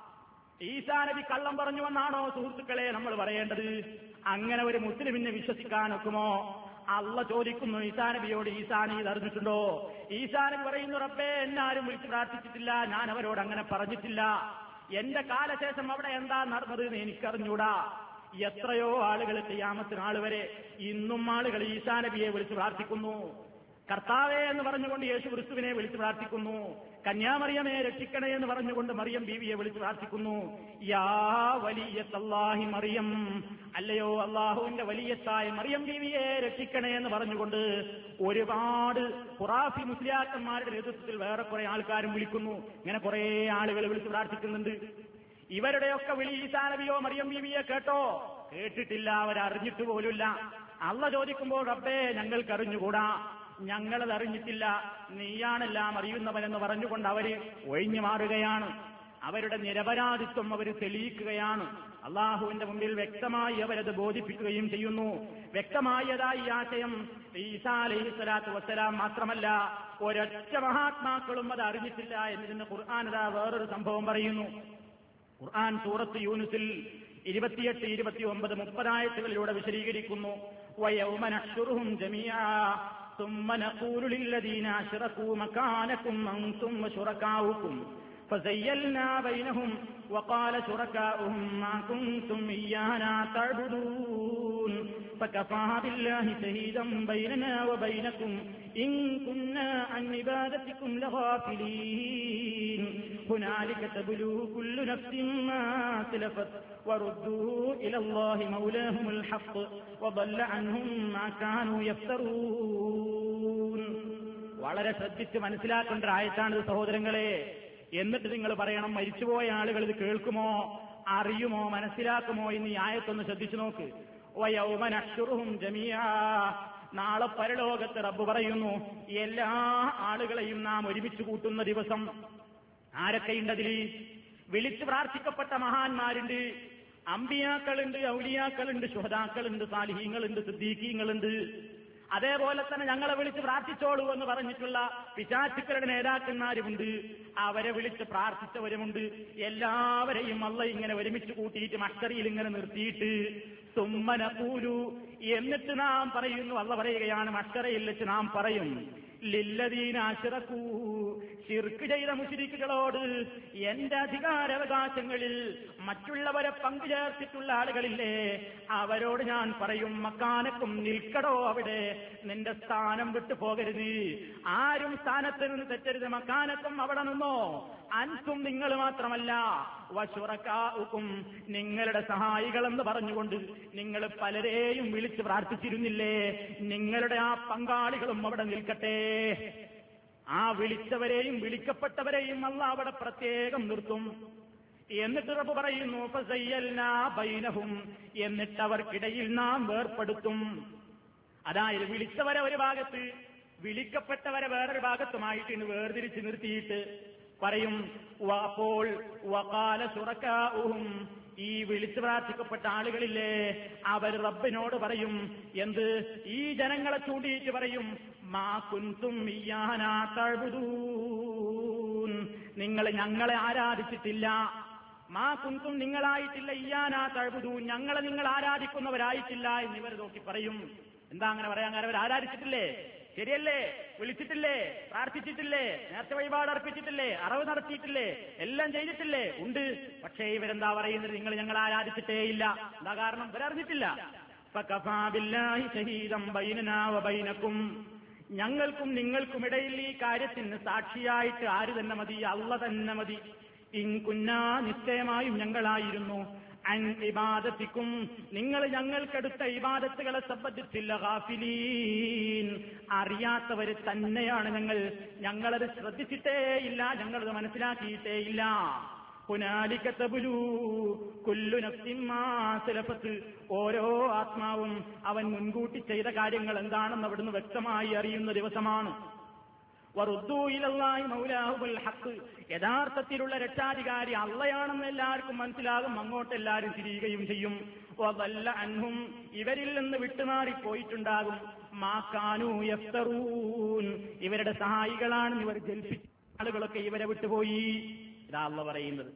ഈസാ നബി കള്ളം പറഞ്ഞുവെന്നാണോ സുഹൃത്തുക്കളെ നമ്മൾ പറയേണ്ടത്? അങ്ങനെ ഒരു മുസ്ലിമിനെ വിശ്വസിക്കാനൊക്കുമോ? അള്ള ചോദിക്കുന്നു ഈസാ നബിയോട്, ഈസാ നീ ഇതറിഞ്ഞിട്ടുണ്ടോ? ഈസാ നബി പറയുന്നു, റബ്ബേ എന്നാരും വിളിച്ചു പ്രാർത്ഥിച്ചിട്ടില്ല, ഞാൻ അവരോട് അങ്ങനെ പറഞ്ഞിട്ടില്ല. എന്റെ കാലശേഷം അവിടെ എന്താ നടന്നത് എന്ന് എനിക്കറിഞ്ഞൂടാ. എത്രയോ ആളുകൾ ഖിയാമത്ത് നാൾ വരെ ഇന്നും ആളുകൾ ഈസാ നബിയെ വിളിച്ചു പ്രാർത്ഥിക്കുന്നു. കർത്താവേ എന്ന് പറഞ്ഞുകൊണ്ട് യേശു ക്രിസ്തുവിനെ വിളിച്ചു പ്രാർത്ഥിക്കുന്നു. കന്യാമറിയമേ രക്ഷിക്കണേ എന്ന് പറഞ്ഞുകൊണ്ട് മറിയം ബീവിയെ വിളിച്ചു പ്രാർത്ഥിക്കുന്നു. യാ വലിയത്തല്ലാഹി മറിയം, അല്ലയോ അള്ളാഹുവിന്റെ വലിയത്തായ മറിയം ബീവിയെ രക്ഷിക്കണേ എന്ന് പറഞ്ഞുകൊണ്ട് ഒരുപാട് ഖുറാഫി മുസ്ലിയാക്കന്മാരുടെ നേതൃത്വത്തിൽ വേറെ കുറെ ആൾക്കാരും വിളിക്കുന്നു. ഇങ്ങനെ കുറെ ആളുകൾ വിളിച്ചു പ്രാർത്ഥിക്കുന്നുണ്ട്. ഇവരുടെയൊക്കെ വിളി ഈസാ നബിയോ മറിയം ബീവിയെ കേട്ടോ? കേട്ടിട്ടില്ല, അവരറിഞ്ഞിട്ട് പോലുമില്ല. അള്ള ചോദിക്കുമ്പോൾ റബ്ബേ ഞങ്ങൾക്കറിഞ്ഞുകൂടാ, ഞങ്ങളത് അറിഞ്ഞിട്ടില്ല, നീയാണെല്ലാം അറിയുന്നവനെന്ന് പറഞ്ഞുകൊണ്ട് അവര് ഒഴിഞ്ഞു മാറുകയാണ്. അവരുടെ നിരപരാധിത്വം അവർ തെളിയിക്കുകയാണ്. അള്ളാഹുവിന്റെ മുമ്പിൽ വ്യക്തമായി അവരത് ബോധിപ്പിക്കുകയും ചെയ്യുന്നു. വ്യക്തമായതായി ഈ ആശയം ഈസാ അലൈഹിസ്സലാത്തു വസ്സലാം മാത്രമല്ല ഒരൊറ്റ മഹാത്മാക്കളും അത് അറിഞ്ഞിട്ടില്ല എന്നതിന് ഖുർആൻ വേറൊരു സംഭവം പറയുന്നു. ഖുർആൻ സൂറത്ത് യൂനുസിൽ 28, 29, 30 ആയത്തുകളിലൂടെ വിശദീകരിക്കുന്നു. വയൗമ നഹ്ശുറുഹും ജമീഅ ثم نقول للذين أشركوا مكانكم أنتم وشركاؤكم فزيلنا بينهم وقال شركاؤهم ما كنتم إيانا تعبدون فكفى بالله شهيدا بيننا وبينكم إن كنا عن عبادتكم لغافلين هنالك تبلو كل نفس ما أسلفت وردوا إلى الله مولاهم الحق وضل عنهم ما كانوا يفترون. വളരെ ശ്രദ്ധിച്ച് മനസ്സിലാക്കേണ്ട ആയത്താണ് സഹോദരങ്ങളെ. എന്നിട്ട് നിങ്ങൾ പറയണം, മരിച്ചുപോയ ആളുകൾ ഇത് കേൾക്കുമോ, അറിയുമോ, മനസ്സിലാക്കുമോ എന്ന് ഈ ആയത്തൊന്ന് ശ്രദ്ധിച്ചു നോക്ക്. വയൗമ നഹ്ശുറുഹും ജമീഅ, നാളെ പരലോകത്ത് റബ്ബ് പറയുന്നു എല്ലാ ആളുകളെയും നാം ഒരുമിച്ച് കൂട്ടുന്ന ദിവസം. ആരൊക്കെയുണ്ടതിൽ? വിളിച്ചു പ്രാർത്ഥിക്കപ്പെട്ട മഹാന്മാരുണ്ട്, അമ്പിയാക്കളുണ്ട്, ഔലിയാക്കളുണ്ട്, ശുഹദാക്കളുണ്ട്, സാലിഹീങ്ങളുണ്ട്, സിദ്ദീഖീങ്ങളുണ്ട്. അതേപോലെ തന്നെ ഞങ്ങളെ വിളിച്ച് പ്രാർത്ഥിച്ചോളൂ എന്ന് പറഞ്ഞിട്ടുള്ള പിശാചുക്കളുടെ നേതാക്കന്മാരുമുണ്ട്. അവരെ വിളിച്ച് പ്രാർത്ഥിച്ചവരുമുണ്ട്. എല്ലാവരെയും അല്ലാഹ് ഇങ്ങനെ ഒരുമിച്ച് കൂട്ടിയിട്ട് മഹ്ശറിൽ ഇങ്ങനെ നിർത്തിയിട്ട് സുമ്മ നഖൂലു, എന്നിട്ട് നാം പറയുന്നു, അല്ലാഹ് പറയുകയാണ്, മഹ്ശറയിൽ വെച്ച് നാം പറയും, ലില്ലദീന അശ്റകൂ, ശിർക്ക് ചെയ്ത മുശ്രിക്കുകളോട്, എന്റെ അധികാരാവകാശങ്ങളിൽ മറ്റുള്ളവരെ പങ്കുചേർത്തിട്ടുള്ള ആളുകളില്ലേ, അവരോട് ഞാൻ പറയും, മക്കാനക്കും, നിൽക്കടോ അവിടെ, നിന്റെ സ്ഥാനം വിട്ടു പോകരുത്, ആരും സ്ഥാനത്ത് നിന്ന് തെറ്റരുത്, മക്കാനക്കും അവിടെ നിന്നോ, അൻതും നിങ്ങൾ മാത്രമല്ല, വശുറക്കാഉക്കും, നിങ്ങളുടെ സഹായികളെന്ന് പറഞ്ഞുകൊണ്ട് നിങ്ങൾ പലരെയും വിളിച്ച് പ്രാർത്ഥിച്ചിരുന്നില്ലേ, നിങ്ങളുടെ ആ പങ്കാളികളും അവിടെ നിൽക്കട്ടെ. ആ വിളിച്ചവരെയും വിളിക്കപ്പെട്ടവരെയും അല്ലാഹ് അവിടെ പ്രത്യേകം നിർത്തും. എന്നിട്ട് റബ്ബ് പറയുന്നു, ഫസയ്യൽനാ ബൈനഹും, എന്നിട്ട് അവർക്കിടയിൽ നാം വേർപ്പെടുത്തും. അതായത് വിളിച്ചവരെ ഒരു ഭാഗത്ത്, വിളിക്കപ്പെട്ടവരെ വേറൊരു ഭാഗത്തുമായിട്ട് ഇന്ന് വേർതിരിച്ച് നിർത്തിയിട്ട് പറയും, അപ്പോൾ വഖാല ശുറകാഉഹും, ഈ വിളിച്ചു പ്രാർത്ഥിക്കപ്പെട്ട ആളുകളില്ലേ, അവർ റബ്ബിനോട് പറയും, എന്ത്, ഈ ജനങ്ങളെ ചൂണ്ടിയിട്ട് പറയും, മാ കുൻതും ഇയ്യാനാ തഅ്ബുദൂൻ, നിങ്ങൾ ഞങ്ങളെ ആരാധിച്ചിട്ടില്ല, മാ കുൻതും നിങ്ങളായിട്ടില്ല, ഇയ്യാനാ തഅ്ബുദൂൻ, ഞങ്ങളെ നിങ്ങൾ ആരാധിക്കുന്നവരായിട്ടില്ല എന്നിവർ നോക്കി പറയും. എന്താ അങ്ങനെ പറയാൻ കാരണം? അവർ ആരാധിച്ചിട്ടില്ലേ? ശരിയല്ലേ? വിളിച്ചിട്ടില്ലേ? പ്രാർത്ഥിച്ചിട്ടില്ലേ? നേർച്ച വഴിപാട് അർപ്പിച്ചിട്ടില്ലേ? അറവ് നടത്തിയിട്ടില്ലേ? എല്ലാം ചെയ്തിട്ടില്ലേ? ഉണ്ട്. പക്ഷേ ഇവരെന്താ പറയുന്നത്? നിങ്ങൾ ഞങ്ങൾ ആരാധിച്ചിട്ടേ ഇല്ല. എന്താ കാരണം? ഇവരറിഞ്ഞിട്ടില്ല. ഫകഫാ ബില്ലാഹി ശഹീദൻ ബൈനനാ വബൈനകും, ഞങ്ങൾക്കും നിങ്ങൾക്കുമിടയിൽ ഈ കാര്യത്തിന് സാക്ഷിയായിട്ട് ആര് തന്നെ മതി? അല്ലാഹ് തന്നെ മതി. ഇൻ കുന്നാ, നിശ്ചയമായും ഞങ്ങളായിരുന്നു, അൻ ഇബാദത്തിക്കും, നിങ്ങൾ ഞങ്ങൾക്കെടുത്ത ഇബാദത്തുകളെ സംബന്ധിച്ചില്ല, ഗാഫിലീൻ, അറിയാത്തവര് തന്നെയാണ് ഞങ്ങളത് ശ്രദ്ധിച്ചിട്ടേയില്ല, ഞങ്ങളത് മനസ്സിലാക്കിയിട്ടേയില്ല. ഹുനാലിക തബ്ലൂ കുല്ലു നഫ്സിൻ മാ സലഫത്ത്, ഓരോ ആത്മാവും അവൻ മുൻകൂട്ടി ചെയ്ത കാര്യങ്ങൾ എന്താണെന്ന് അവിടുന്ന് വ്യക്തമായി അറിയുന്ന ദിവസമാണ്. വറുദ്ദൂ ഇലല്ലാഹി മൗലാഹുൽ ഹഖ്, യഥാർത്ഥത്തിലുള്ള രക്ഷാധികാരി അള്ളയാണെന്ന് എല്ലാവർക്കും മനസ്സിലാകും, അങ്ങോട്ട് എല്ലാവരും തിരിയുകയും ചെയ്യും. വദല്ല അൻഹും, ഇവരിൽ നിന്ന് വിട്ടുമാറിപ്പോയിട്ടുണ്ടാകും, മാ കാനൂ യഫ്തറൂൻ, ഇവരുടെ സഹായികളാണെന്ന് ഇവർ ജൽപ്പിച്ച ആളുകളൊക്കെ ഇവരെ വിട്ടുപോയി. ഇതാ അള്ളാഹ് പറയുന്നത്.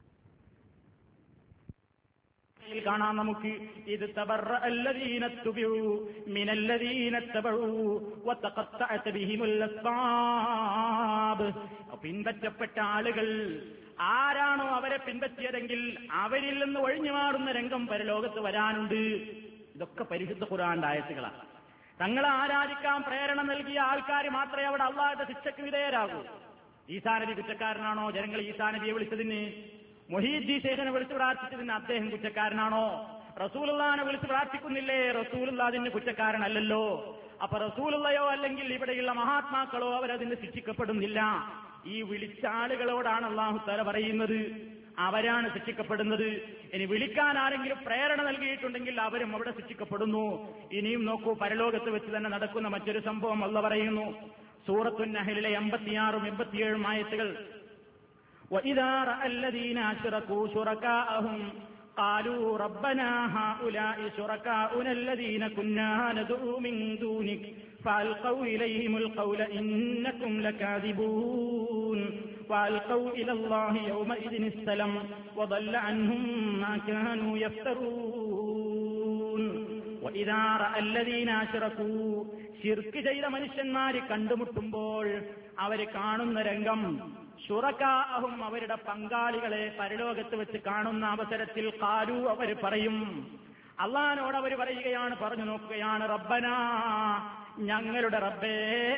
കാണാം നമുക്ക്, ഇത് തബറഅല്ലദീന തുബിഉ മിനല്ലദീന തബഉ വതഖത്തഅത ബിഹിമുൽ അസ്ബാബ്, പിൻപറ്റപ്പെട്ട ആളുകൾ ആരാണോ അവരെ പിൻപറ്റിയതെങ്കിൽ അവരിൽ നിന്ന് ഒഴിഞ്ഞു മാറുന്ന രംഗം പരലോകത്ത് വരാനുണ്ട്. ഇതൊക്കെ പരിശുദ്ധ ഖുർആന്റെ ആയത്തുകളാണ്. തങ്ങളെ ആരാധിക്കാൻ പ്രേരണ നൽകിയ ആൾക്കാർ മാത്രമേ അവിടെ അള്ളാഹുവിന്റെ ശിക്ഷയ്ക്ക് വിധേയരാകൂ. ഈസാ നബി കുറ്റക്കാരനാണോ? ജനങ്ങൾ ഈസാ നബിയെ വിളിച്ചതിന്, മുഹീദ്ദീൻ ശൈഖിനെ വിളിച്ച് പ്രാർത്ഥിച്ചതിന് അദ്ദേഹം കുറ്റക്കാരനാണോ? റസൂലുള്ളാഹിനെ വിളിച്ച് പ്രാർത്ഥിക്കുന്നില്ലേ? റസൂലുള്ളാഹ് അതിന് കുറ്റക്കാരനല്ലല്ലോ. അപ്പൊ റസൂലുള്ളയോ അല്ലെങ്കിൽ ഇവിടെയുള്ള മഹാത്മാക്കളോ അവരതിന് ശിക്ഷിക്കപ്പെടുന്നില്ല. ഈ വിളിച്ച ആളുകളോടാണ് അല്ലാഹു തആല പറയുന്നത്, അവരാണ് ശിക്ഷിക്കപ്പെടുന്നത്. ഇനി വിളിക്കാൻ ആരെങ്കിലും പ്രേരണ നൽകിയിട്ടുണ്ടെങ്കിൽ അവരും അവിടെ ശിക്ഷിക്കപ്പെടുന്നു. ഇനിയും നോക്കൂ, പരലോകത്ത് വെച്ച് തന്നെ നടക്കുന്ന മറ്റൊരു സംഭവം അല്ലാഹ് പറയുന്നു. സൂറത്തുൻ നഹ്ലിലെ 86ഉം 87ഉം ആയത്തുകൾ. وَإِذَا رَأَى الَّذِينَ أَشْرَكُوا شُرَكَاءَهُمْ قَالُوا رَبَّنَا هَؤُلَاءِ شُرَكَاؤُنَا الَّذِينَ كُنَّا نَدْعُو مِن دُونِكَ فَأَلْقَوْا إِلَيْهِمُ الْقَوْلَ إِنَّكُمْ لَكَاذِبُونَ وَأَلْقَوْا إِلَى اللَّهِ يَوْمَئِذٍ السَّلَامَ وَضَلَّ عَنْهُم مَّا كَانُوا يَفْتَرُونَ وَإِذَا رَأَى الَّذِينَ أَشْرَكُوا, ശിർക്ക് ചെയ്ത മനുഷ്യന്മാര് കണ്ടുമുട്ടുമ്പോൾ അവര് കാണുന്ന രംഗം, ശുറകാഅഹും, അവരുടെ പങ്കാളികളെ പരലോകത്ത് വെച്ച് കാണുന്ന അവസരത്തിൽ ഖാലു, അവര് പറയും, അള്ളാഹിനോട് അവർ പറയുകയാണ്, പറഞ്ഞു നോക്കുകയാണ്, റബ്ബനാ, ഞങ്ങളുടെ റബ്ബേ,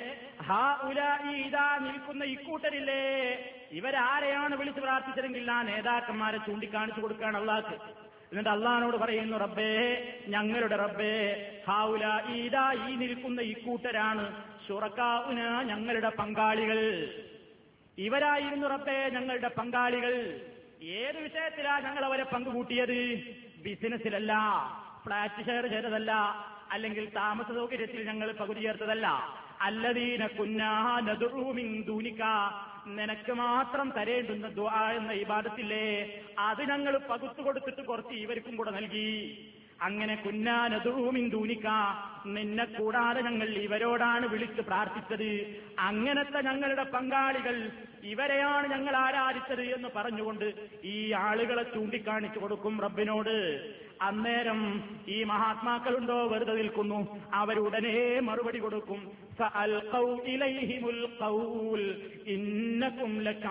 ഹൗലാഇ, ഇതാ നിൽക്കുന്ന ഇക്കൂട്ടരില്ലേ, ഇവരാരെയാണ് വിളിച്ചു പ്രാർത്ഥിച്ചതെങ്കിൽ ആ നേതാക്കന്മാരെ ചൂണ്ടിക്കാണിച്ചു കൊടുക്കുകയാണ് അള്ളാഹ്ക്ക്. എന്നിട്ട് അള്ളാഹിനോട് പറയുന്നു, റബ്ബേ, ഞങ്ങളുടെ റബ്ബേ, ഹൗലാഇ, ഇതാ ഈ നിൽക്കുന്ന ഇക്കൂട്ടരാണ്, ശുറകാഉന, ഞങ്ങളുടെ പങ്കാളികൾ, ഇവരായിരുന്നു റബ്ബേ ഞങ്ങളുടെ പങ്കാളികൾ. ഏത് വിഷയത്തിലാ ഞങ്ങൾ അവരെ പങ്കുകൂട്ടിയത്? ബിസിനസ്സിലല്ല, ഫ്ലാറ്റ് ഷെയർ ചെയ്തതല്ല, അല്ലെങ്കിൽ താമസ സൗകര്യത്തിൽ ഞങ്ങൾ പകുതി ചേർത്തതല്ല. അല്ലദീന കുന്നാ നദ്ഉ മിൻ ദൂനിക, നിനക്ക് മാത്രം തരേണ്ടുന്ന ദുആ എന്ന ഇബാദത്തില്ലേ, അത് ഞങ്ങൾ പകുത്തു കൊടുത്തിട്ട് കുറച്ച് ഇവർക്കും കൂടെ നൽകി. അങ്ങനെ കുന്നാനദൂമിൻ ദൂനിക, നിന്നെ കൂടാതെ ഞങ്ങൾ ഇവരോടാണ് വിളിച്ച് പ്രാർത്ഥിച്ചത്, അങ്ങനത്തെ ഞങ്ങളുടെ പങ്കാളികൾ ഇവരെയാണ് ഞങ്ങൾ ആരാധിച്ചത് എന്ന് പറഞ്ഞുകൊണ്ട് ഈ ആളുകളെ ചൂണ്ടിക്കാണിച്ചു കൊടുക്കും റബ്ബിനോട്. അന്നേരം ഈ മഹാത്മാക്കളുണ്ടോ വെറുതെ നിൽക്കുന്നു, അവരുടനെ മറുപടി കൊടുക്കും. ഫഅൽഖൗ ഇലൈഹിമുൽ ഖൗൽ ഇന്നകും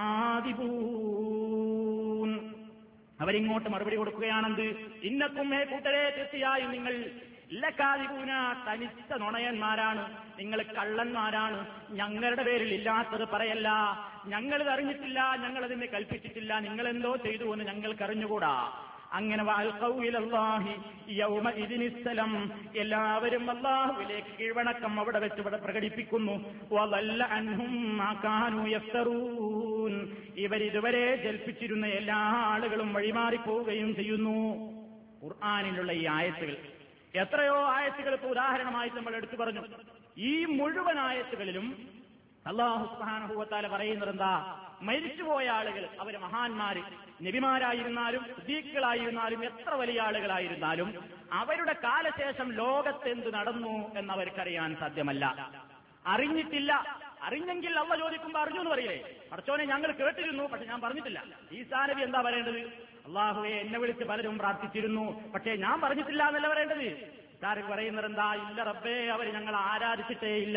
ലകാദിബൂൻ. അവരിങ്ങോട്ട് മറുപടി കൊടുക്കുകയാണെന്ത്? ഇന്നക്കും കൂട്ടരെ, തീർച്ചയായും നിങ്ങൾ ലകാദിബൂന, തനിച്ച നുണയന്മാരാണ്, നിങ്ങൾ കള്ളന്മാരാണ്, ഞങ്ങളുടെ പേരിൽ ഇല്ലാത്തത് പറയല്ല, ഞങ്ങളിത് അറിഞ്ഞിട്ടില്ല, ഞങ്ങളതിനെ കൽപ്പിച്ചിട്ടില്ല, നിങ്ങളെന്തോ ചെയ്തു എന്ന് ഞങ്ങൾക്കറിഞ്ഞുകൂടാ. അങ്ങനെ വഅൽഖൗ ഇലല്ലാഹി യൗമഇദിനിസ്സലം, എല്ലാവരും അല്ലാഹുവിലേക്ക് കീഴ്വണക്കം അവിടെ വെച്ച് ഇവിടെ പ്രകടിപ്പിക്കുന്നു. വദല്ല അൻഹും മാ കാനൂ യഫ്തറൂൻ, ഇവരിതുവരെ ജൽപ്പിച്ചിരുന്ന എല്ലാ ആളുകളും വഴിമാറിപ്പോവുകയും ചെയ്യുന്നു. ഖുർആനിലുള്ള ഈ ആയത്തുകൾ, എത്രയോ ആയത്തുകൾ ഇപ്പോൾ ഉദാഹരണമായി നമ്മൾ എടുത്തു പറഞ്ഞു. ഈ മുഴുവൻ ആയത്തുകളിലും അല്ലാഹു സുബ്ഹാനഹു വ തആല പറയുന്നത് എന്താ? മരിച്ചുപോയ ആളുകൾ, അവർ മഹാന്മാര്, നബിമാരായിരുന്നാലും സിദ്ദീഖുകളായിരുന്നാലും എത്ര വലിയ ആളുകളായിരുന്നാലും അവരുടെ കാലശേഷം ലോകത്തെന്ത് നടന്നു എന്നവർക്കറിയാൻ സാധ്യമല്ല, അറിഞ്ഞിട്ടില്ല. അറിഞ്ഞെങ്കിൽ അള്ളാഹ് ചോദിക്കുമ്പോൾ അറിഞ്ഞു എന്ന് പറയില്ലേ? പടച്ചോനെ ഞങ്ങൾ കേട്ടിരുന്നു, പക്ഷെ ഞാൻ പറഞ്ഞിട്ടില്ല. ഈസാ നബി എന്താ പറയേണ്ടത്? അള്ളാഹുവെ, എന്നെ വിളിച്ച് പലരും പ്രാർത്ഥിച്ചിരുന്നു, പക്ഷേ ഞാൻ പറഞ്ഞിട്ടില്ല എന്നല്ല പറയേണ്ടത്. ഇതാര് പറയുന്നത് എന്താ? ഇല്ല റബ്ബേ, അവർ ഞങ്ങൾ ആരാധിച്ചിട്ടേ ഇല്ല.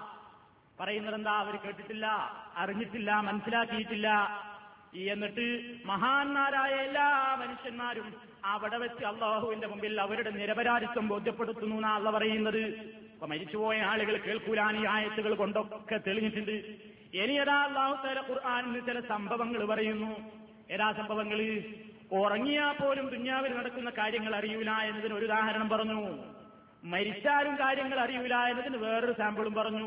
പറയുന്നത് എന്താ? അവർ കേട്ടിട്ടില്ല, അറിഞ്ഞിട്ടില്ല, മനസ്സിലാക്കിയിട്ടില്ല. എന്നിട്ട് മഹാന്മാരായ എല്ലാ മനുഷ്യന്മാരും അവിടെ വെച്ച് അള്ളാഹുവിന്റെ മുമ്പിൽ അവരുടെ നിരപരാധിത്വം ബോധ്യപ്പെടുത്തുന്നു എന്നാ അള്ളാഹ് പറയുന്നത്. അപ്പൊ മരിച്ചുപോയ ആളുകൾ കേൾക്കൂലാൻ ഈ ആയത്തുകൾ കൊണ്ടൊക്കെ തെളിഞ്ഞിട്ടുണ്ട്. ഇനി ഏതാ അല്ലാഹു തആല ഖുർആനിൽ ചില സംഭവങ്ങൾ പറയുന്നു. ഏതാ സംഭവങ്ങൾ? ഉറങ്ങിയാൽ പോലും ദുനിയാവിൽ നടക്കുന്ന കാര്യങ്ങൾ അറിയൂല എന്നതിന് ഒരു ഉദാഹരണം പറഞ്ഞു. മരിച്ചാലും കാര്യങ്ങൾ അറിയൂല എന്നതിന് വേറൊരു സാമ്പിളും പറഞ്ഞു.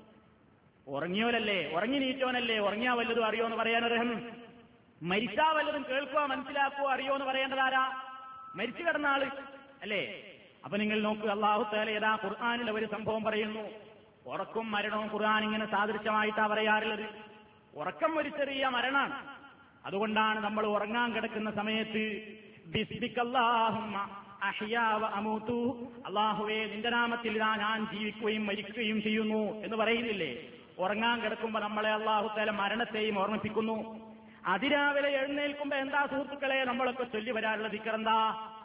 ഉറങ്ങിയോലല്ലേ, ഉറങ്ങി നീറ്റോനല്ലേ ഉറങ്ങിയാ വല്ലതും അറിയോന്ന് പറയാനർഹം? മരിച്ചാ വല്ലതും കേൾക്കുക, മനസ്സിലാക്കുക, അറിയോന്ന് പറയേണ്ടതാരാ? മരിച്ചു കിടന്ന ആള് അല്ലേ? അപ്പൊ നിങ്ങൾ നോക്കൂ, അല്ലാഹു തആല ഏതാ ഖുർആനിൽ ഒരു സംഭവം പറയുന്നു. ഉറക്കും മരണവും ഖുർആൻ ഇങ്ങനെ സാദൃശ്യമായിട്ടാ പറയാറുള്ളത്. ഉറക്കം ഒരു ചെറിയ മരണാണ്. അതുകൊണ്ടാണ് നമ്മൾ ഉറങ്ങാൻ കിടക്കുന്ന സമയത്ത് ബിസ്മിക്കല്ലാഹുമ്മ അഹ്യാ വ അമൂതു, അല്ലാഹുവേ നിന്റെ നാമത്തിൽ ഞാൻ ജീവിക്കുകയും മരിക്കുകയും ചെയ്യുന്നു എന്ന് പറയുന്നില്ലേ? ഉറങ്ങാൻ കിടക്കുമ്പോ നമ്മളെ അല്ലാഹു തആല മരണത്തെയും ഓർമ്മിപ്പിക്കുന്നു. അതിരാവിലെ എഴുന്നേൽക്കുമ്പോ എന്താ സുഹൃത്തുക്കളെ നമ്മളൊക്കെ ചൊല്ലി വരാറുള്ള ദിക്ർ എന്താ?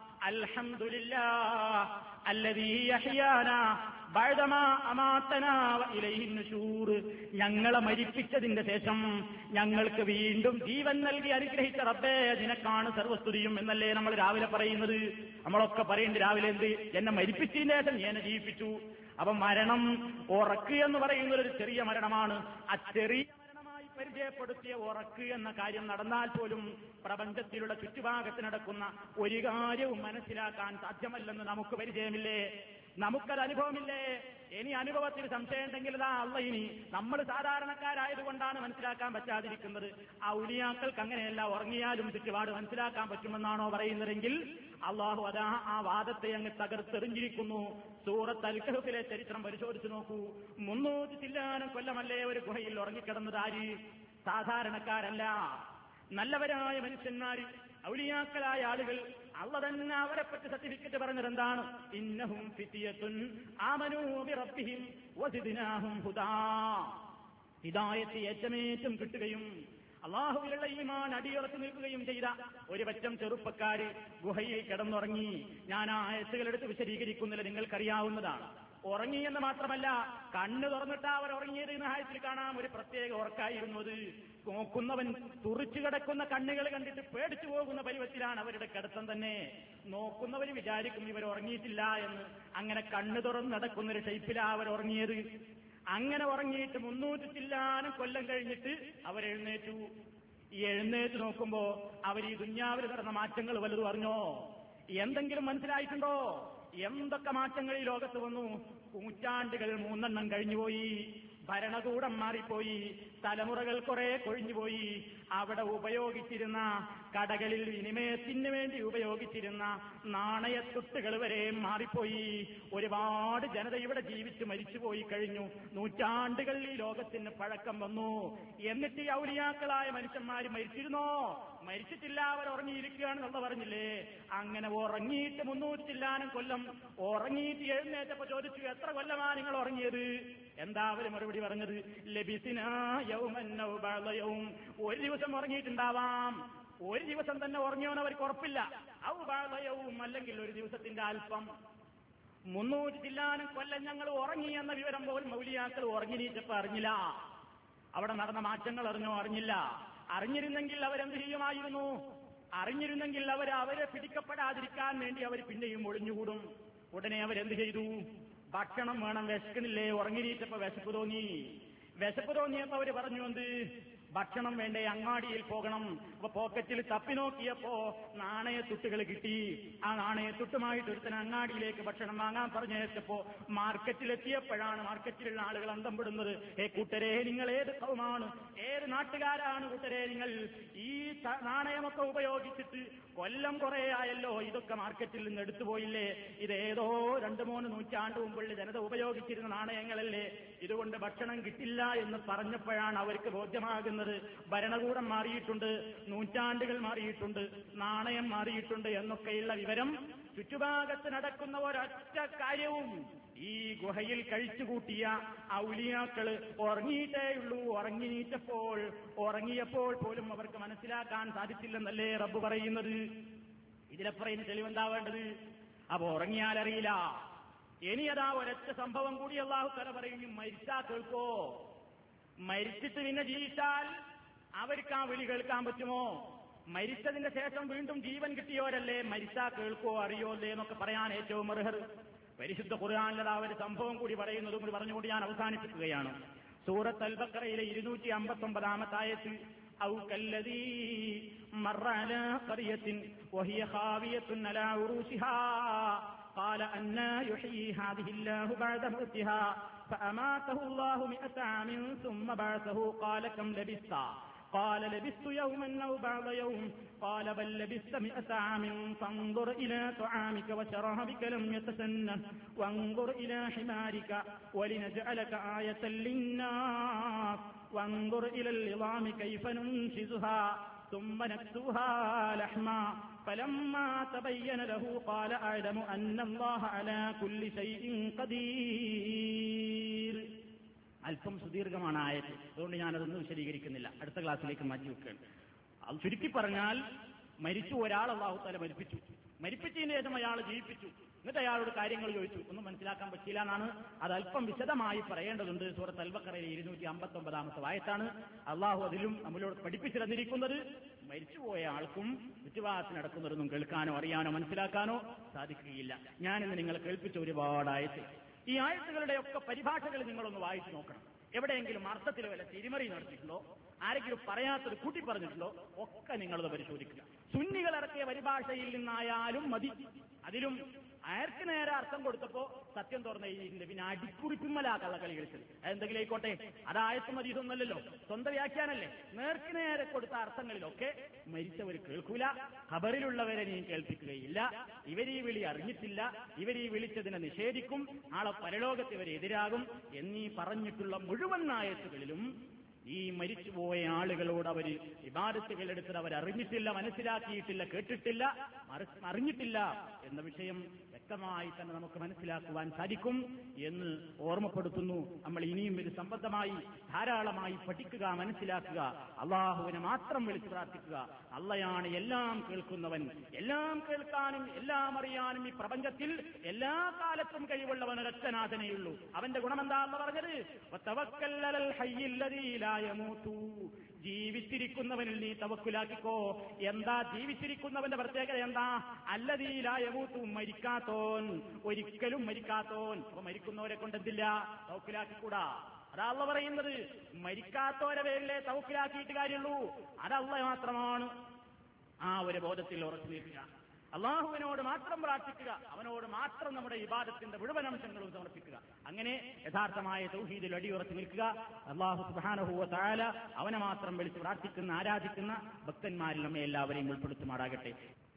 അൽഹംദുലില്ലാഹ് അല്ലദീ അഹ്യാനാ ബഅദമാ അമാതനാ വ ഇലൈഹിൻ നുശൂർ, ഞങ്ങളെ മരിപ്പിച്ചതിന്റെ ശേഷം ഞങ്ങൾക്ക് വീണ്ടും ജീവൻ നൽകി അനുഗ്രഹിച്ച റബ്ബേ നിനക്കാണ് സർവസ്തുതിയും എന്നല്ലേ നമ്മൾ രാവിലെ പറയുന്നത്. നമ്മളൊക്കെ പറയുന്നത് രാവിലെ എന്ത്? എന്നെ മരിപ്പിച്ചതിന്റെ ശേഷം എന്നെ ജീവിപ്പിച്ചു. അപ്പൊ മരണം, ഉറക്ക് എന്ന് പറയുന്നത് ഒരു ചെറിയ മരണമാണ്. ആ ചെറിയ മരണമായി പരിചയപ്പെടുത്തിയ ഉറക്ക് എന്ന കാര്യം നടന്നാൽ പോലും പ്രപഞ്ചത്തിലുള്ള ചുറ്റുഭാഗത്ത് നടക്കുന്ന ഒരു കാര്യവും മനസ്സിലാക്കാൻ സാധ്യമല്ലെന്ന് നമുക്ക് പരിചയമില്ലേ? നമുക്കത് അനുഭവമില്ലേ? ഇനി അനുഭവത്തിൽ സംശയം ഉണ്ടെങ്കിൽ ഇതാ അള്ള ഇനി നമ്മൾ സാധാരണക്കാരായതുകൊണ്ടാണ് മനസ്സിലാക്കാൻ പറ്റാതിരിക്കുന്നത്. ഔലിയാക്കൾക്ക് അങ്ങനെയല്ല, ഉറങ്ങിയാലും ചുറ്റുപാട് മനസ്സിലാക്കാൻ പറ്റുമെന്നാണോ പറയുന്നതെങ്കിൽ അള്ളാഹു അതാ ആ വാദത്തെ അങ്ങ് തകർത്തെറിഞ്ഞിരിക്കുന്നു. സൂറത്ത് അൽ കഹ്ഫിലെ ചരിത്രം പരിശോധിച്ചു നോക്കൂ. 300 ചില്ലാനം കൊല്ലമല്ലേ ഒരു ഗുഹയിൽ ഉറങ്ങിക്കിടന്നത് ആര്? സാധാരണക്കാരല്ല, നല്ലവരായ മനുഷ്യന്മാര്, ഔലിയാക്കളായ ആളുകൾ. അള്ളാഹ് തന്നെ അവരെ പറ്റി സർട്ടിഫിക്കറ്റ് പറഞ്ഞത് എന്താണ്? ഇന്നഹും ഫിത്യത്തുൻ ആമനൂ ബിറബ്ബിഹിം വസിദ്നാഹും ഹുദാ. ഹിദായത്ത് ഏറ്റമേറ്റം കിട്ടുകയും അള്ളാഹുവിലുള്ള ഈമാൻ അടിയുറച്ചു നിൽക്കുകയും ചെയ്ത ഒരു പറ്റം ചെറുപ്പക്കാര് ഗുഹയിൽ കിടന്നുറങ്ങി. ഞാൻ ആ ആയത്തുകളെടുത്ത് വിശദീകരിക്കുന്നില്ല, നിങ്ങൾക്കറിയാവുന്നതാണ്. ഉറങ്ങി എന്ന് മാത്രമല്ല, കണ്ണ് തുറന്നിട്ട് അവർ ഉറങ്ങിയത് എന്ന ആയത്തിൽ കാണാം. ഒരു പ്രത്യേക ഉറക്കായിരുന്നു അത്. നോക്കുന്നവൻ തുറിച്ചു കിടക്കുന്ന കണ്ണുകൾ കണ്ടിട്ട് പേടിച്ചു പോകുന്ന പരുവത്തിലാണ് അവരുടെ കിടത്തം തന്നെ. നോക്കുന്നവർ വിചാരിക്കും ഇവർ ഉറങ്ങിയിട്ടില്ല എന്ന്. അങ്ങനെ കണ്ണ് തുറന്ന് നടക്കുന്നൊരു ഷെയ്പ്പിലാണ് അവർ ഉറങ്ങിയത്. അങ്ങനെ ഉറങ്ങിയിട്ട് 300 ചില്ലാനം കൊല്ലം കഴിഞ്ഞിട്ട് അവരെഴുന്നേറ്റു. ഈ എഴുന്നേറ്റ് നോക്കുമ്പോ അവർ ഈ ദുന്യാവിൽ നടന്ന മാറ്റങ്ങൾ വല്ലതും അറിഞ്ഞോ? എന്തെങ്കിലും മനസ്സിലായിട്ടുണ്ടോ? എന്തൊക്കെ മാറ്റങ്ങൾ ഈ ലോകത്ത് വന്നു? നൂറ്റാണ്ടുകൾ 3 കഴിഞ്ഞുപോയി, ഭരണകൂടം മാറിപ്പോയി, തലമുറകൾ കുറെ കൊഴിഞ്ഞുപോയി. അവിടെ ഉപയോഗിച്ചിരുന്ന, കടകളിൽ വിനിമയത്തിന് വേണ്ടി ഉപയോഗിച്ചിരുന്ന നാണയത്തുട്ടുകൾ വരെ മാറിപ്പോയി. ഒരുപാട് ജനത ഇവിടെ ജീവിച്ച് മരിച്ചുപോയി കഴിഞ്ഞു. നൂറ്റാണ്ടുകൾ ഈ ലോകത്തിന് പഴക്കം വന്നു. എന്നിട്ട് ഈ ഔലിയാക്കളായ മനുഷ്യന്മാർ മരിച്ചിരുന്നോ? മരിച്ചിട്ടില്ല, അവർ ഉറങ്ങിയിരിക്കുകയാണെന്നുള്ള പറഞ്ഞില്ലേ? അങ്ങനെ ഉറങ്ങിയിട്ട് 300 ചില്ലാനും കൊല്ലം ഉറങ്ങിയിട്ട് എഴുന്നേറ്റപ്പോ ചോദിച്ചു, എത്ര കൊല്ലമാ നിങ്ങൾ ഉറങ്ങിയത്? എന്താ അവര് മറുപടി പറഞ്ഞത്? ലബിസിനാ യൗമൻ ഔ ബഅദ യൗം. ഒരു ദിവസം ഉറങ്ങിയിട്ടുണ്ടാവാം, ഒരു ദിവസം തന്നെ ഉറങ്ങിയോന്ന് അവർക്ക് ഉറപ്പില്ല. ഔ ബഅദ യൗം, അല്ലെങ്കിൽ ഒരു ദിവസത്തിന്റെ അല്പം. 300 ചില്ലാനും കൊല്ലം ഞങ്ങൾ ഉറങ്ങി എന്ന വിവരം പോലും മൗലിയാക്കൾ ഉറങ്ങിനീച്ചപ്പോ അറിഞ്ഞില്ല. അവിടെ നടന്ന മാറ്റങ്ങൾ അറിഞ്ഞില്ല. അറിഞ്ഞിരുന്നെങ്കിൽ അവരെന്ത് ചെയ്യുമായിരുന്നു? അറിഞ്ഞിരുന്നെങ്കിൽ അവരെ പിടിക്കപ്പെടാതിരിക്കാൻ വേണ്ടി അവർ പിന്നെയും ഒളിഞ്ഞുകൂടും. ഉടനെ അവരെന്ത് ചെയ്തു? ഭക്ഷണം വേണം, വിശക്കണില്ലേ? ഉറങ്ങിനീച്ചപ്പോ വിശപ്പ് തോന്നിയപ്പോ അവര് പറഞ്ഞു, എന്ത് ഭക്ഷണം വേണ്ടേ, അങ്ങാടിയിൽ പോകണം. അപ്പൊ പോക്കറ്റിൽ തപ്പി നോക്കിയപ്പോ നാണയത്തുട്ടുകൾ കിട്ടി. ആ നാണയത്തുട്ടുമായിട്ട് ഒരുത്തൻ അങ്ങാടിയിലേക്ക് ഭക്ഷണം വാങ്ങാൻ പറഞ്ഞയച്ചപ്പോ മാർക്കറ്റിലെത്തിയപ്പോഴാണ് മാർക്കറ്റിലുള്ള ആളുകൾ അന്തം പെടുന്നത്. കൂട്ടരെ, നിങ്ങൾ ഏത് കൗമാണ്, ഏത് നാട്ടുകാരാണ് കൂട്ടരെ? നിങ്ങൾ ഈ നാണയമൊക്കെ ഉപയോഗിച്ചിട്ട് കൊല്ലം കുറെ ആയല്ലോ, ഇതൊക്കെ മാർക്കറ്റിൽ നിന്ന് എടുത്തുപോയില്ലേ? ഇതേതോ 2-3 നൂറ്റാണ്ട് മുമ്പുള്ള ജനത ഉപയോഗിച്ചിരുന്ന നാണയങ്ങളല്ലേ? ഇതുകൊണ്ട് ഭക്ഷണം കിട്ടില്ല എന്ന് പറഞ്ഞപ്പോഴാണ് അവർക്ക് ബോധ്യമാകുന്നത് ഭരണകൂടം മാറിയിട്ടുണ്ട്, നൂറ്റാണ്ടുകൾ മാറിയിട്ടുണ്ട്, നാണയം മാറിയിട്ടുണ്ട് എന്നൊക്കെയുള്ള വിവരം. ചുറ്റുഭാഗത്ത് നടക്കുന്ന ഒരൊറ്റ കാര്യവും ഈ ഗുഹയിൽ കഴിച്ചുകൂട്ടിയ ഔലിയാക്കള് ഉറങ്ങിയിട്ടേയുള്ളൂ. ഉറങ്ങിയപ്പോൾ പോലും അവർക്ക് മനസ്സിലാക്കാൻ സാധിച്ചില്ലെന്നല്ലേ റബ്ബ് പറയുന്നത്. ഇതിലപ്പുറം തെളിവെന്താ വേണ്ടത്? അപ്പൊ ഉറങ്ങിയാലറിയില്ല. ഇനി അതാ ഒരൊറ്റ സംഭവം കൂടി അല്ലാഹു തആല പറയും, മരിച്ചാ കേൾക്കോ? മരിച്ചിട്ട് പിന്നെ ജീവിച്ചാൽ അവർക്ക് ആ വിളി കേൾക്കാൻ പറ്റുമോ? മരിച്ചതിന്റെ ശേഷം വീണ്ടും ജീവൻ കിട്ടിയവരല്ലേ മരിച്ചാ കേൾക്കോ, അറിയോല്ലേ എന്നൊക്കെ പറയാൻ ഏറ്റവും അർഹർ. പരിശുദ്ധ ഖുർആനിലെ ഒരു സംഭവം കൂടി പറയുന്നതും കൂടി പറഞ്ഞുകൊണ്ട് ഞാൻ അവസാനിപ്പിക്കുകയാണ്. സൂറത്ത് അൽ ബഖറയിലെ 259-ാമത്തെ ആയത്ത്, ഔ കല്ലദീ മറ അലാ ഖറിയത്തിൻ വഹിയ ഖാവിയത്തുൻ അലാ ഉറൂശിഹാ قال أنى يحيي هذه الله بعد موتها فأماته الله 100 عام ثم بعثه قال كم لبثت قال لبثت يوما أو بعض يوم قال بل لبثت 100 عام فانظر إلى طعامك وشرابك لم يتسنه وانظر إلى حمارك ولنجعلك آية للناس وانظر إلى العظام كيف ننشزها ثم نكسوها لحما فلما تبين له قال أعلم أن الله على كل شيء قدير. അല്പം സുദീർഘമാണ് ആയത്, അതുകൊണ്ട് ഞാനതൊന്നും വിശദീകരിക്കുന്നില്ല, അടുത്ത ക്ലാസ്സിലേക്ക് മാറ്റിവെക്കുകയാണ്. അത് ചുരുക്കി പറഞ്ഞാൽ, മരിച്ചു ഒരാൾ അല്ലാഹു തആല മരിപ്പിച്ചതിന് ശേഷം അയാൾ ജീവിപ്പിച്ചു. എന്നിട്ട് അയാളോട് കാര്യങ്ങൾ ചോദിച്ചു, ഒന്നും മനസ്സിലാക്കാൻ പറ്റിയില്ല എന്നാണ്. അത് അല്പം വിശദമായി പറയേണ്ടതുണ്ട്. സൂറത്ത് അൽ ബഖറയിലെ 259-ാമത്തെ ആയത്താണ്. അള്ളാഹു അതിലും നമ്മളോട് പഠിപ്പിച്ചു തന്നിരിക്കുന്നത് മരിച്ചുപോയ ആൾക്കും ചുറ്റുഭാഗത്ത് നടക്കുന്നതൊന്നും കേൾക്കാനോ അറിയാനോ മനസ്സിലാക്കാനോ സാധിക്കുകയില്ല. ഞാനിന്ന് നിങ്ങളെ കേൾപ്പിച്ച ഒരുപാട് ആയത്ത്, ഈ ആയത്തുകളുടെ ഒക്കെ പരിഭാഷകൾ നിങ്ങളൊന്ന് വായിച്ചു നോക്കണം. എവിടെയെങ്കിലും അർത്ഥത്തിൽ വല്ല തിരിമറി നടത്തിയിട്ടുണ്ടോ, ആരെങ്കിലും പറയാത്തത് കൂട്ടി പറഞ്ഞിട്ടുണ്ടോ, ഒക്കെ നിങ്ങളത് പരിശോധിക്കുക. സുന്നികൾ ഇറക്കിയ പരിഭാഷയിൽ നിന്നായാലും മതി. അതിലും അയർക്ക് നേരെ അർത്ഥം കൊടുത്തപ്പോ സത്യം തുറന്നിട്ടുണ്ട്, പിന്നെ അടിക്കുറിക്കുമ്മലാ കള്ളക്കളി കളിച്ചത്. അതെന്തെങ്കിലും ആയിക്കോട്ടെ, അതായത്തും മതീതൊന്നല്ലല്ലോ, സ്വന്തം വ്യാഖ്യാനല്ലേ. നേർക്ക് നേരെ കൊടുത്ത അർത്ഥങ്ങളിലൊക്കെ മരിച്ചവർ കേൾക്കൂല, ഖബറിലുള്ളവരെ നീ കേൾപ്പിക്കുകയില്ല, ഇവരീ വിളി അറിഞ്ഞിട്ടില്ല, ഇവരീ വിളിച്ചതിനെ നിഷേധിക്കും, നാളെ പരലോകത്ത് ഇവരെതിരാകും എന്നീ പറഞ്ഞിട്ടുള്ള മുഴുവൻ ആയത്തുകളിലും ഈ മരിച്ചുപോയ ആളുകളോട് അവർ ഇബാദത്തുകൾ എടുത്തത് അവരറിഞ്ഞിട്ടില്ല, മനസ്സിലാക്കിയിട്ടില്ല, കേട്ടിട്ടില്ല, അറിഞ്ഞിട്ടില്ല എന്ന വിഷയം വ്യക്തമായി തന്നെ നമുക്ക് മനസ്സിലാക്കുവാൻ സാധിക്കും എന്ന് ഓർമ്മപ്പെടുത്തുന്നു. നമ്മൾ ഇനിയും ഇത് സംബന്ധമായി ധാരാളമായി പഠിക്കുക, മനസ്സിലാക്കുക, അള്ളാഹുവിനെ മാത്രം വിളിച്ചു പ്രാർത്ഥിക്കുക. അള്ളയാണ് എല്ലാം കേൾക്കുന്നവൻ, എല്ലാം കേൾക്കാനും എല്ലാം അറിയാനും ഈ പ്രപഞ്ചത്തിൽ എല്ലാ കാലത്തും കഴിവുള്ളവൻ ഒരൊറ്റനാഥനേയുള്ളൂ. അവന്റെ ഗുണമെന്താ എന്ന് പറഞ്ഞത്, വതവക്കൽ അലൽ ഹയ്യിൽ ലദീ ലാ യമൂതു, ജീവിച്ചിരിക്കുന്നവനിൽ നീ തവക്കുലാക്കിക്കോ. എന്താ ജീവിച്ചിരിക്കുന്നവന്റെ പ്രത്യേകത? എന്താ? അല്ലദീ ലാ യമൂതു, മരിക്കാത്തോൻ, ഒരിക്കലും മരിക്കാത്തോൻ. അപ്പൊ മരിക്കുന്നവരെ കൊണ്ട് എന്തില്ല? തവക്കുലാക്കിക്കൂടാ. അതാ അള്ളാഹ് പറയുന്നത്. മരിക്കാത്തവരെ പേരിലെ തവക്കുലാക്കിയിട്ട് കാര്യമുള്ളൂ, അത് അള്ളാഹ് മാത്രമാണ്. ആ ഒരു ബോധത്തിൽ ഉറച്ചു നിൽക്കുക, അള്ളാഹുവിനോട് മാത്രം പ്രാർത്ഥിക്കുക, അവനോട് മാത്രം നമ്മുടെ ഇബാദത്തിന്റെ മുഴുവൻ അംശങ്ങളും സമർപ്പിക്കുക. അങ്ങനെ യഥാർത്ഥമായ തൗഹീദിൽ അടിയുറച്ചു നിൽക്കുക. അള്ളാഹു സുബ്ഹാനഹു വ തആല അവനെ മാത്രം വിളിച്ച് പ്രാർത്ഥിക്കുന്ന, ആരാധിക്കുന്ന ഭക്തന്മാരിൽ നമ്മെ എല്ലാവരെയും ഉൾപ്പെടുത്തുമാറാകട്ടെ.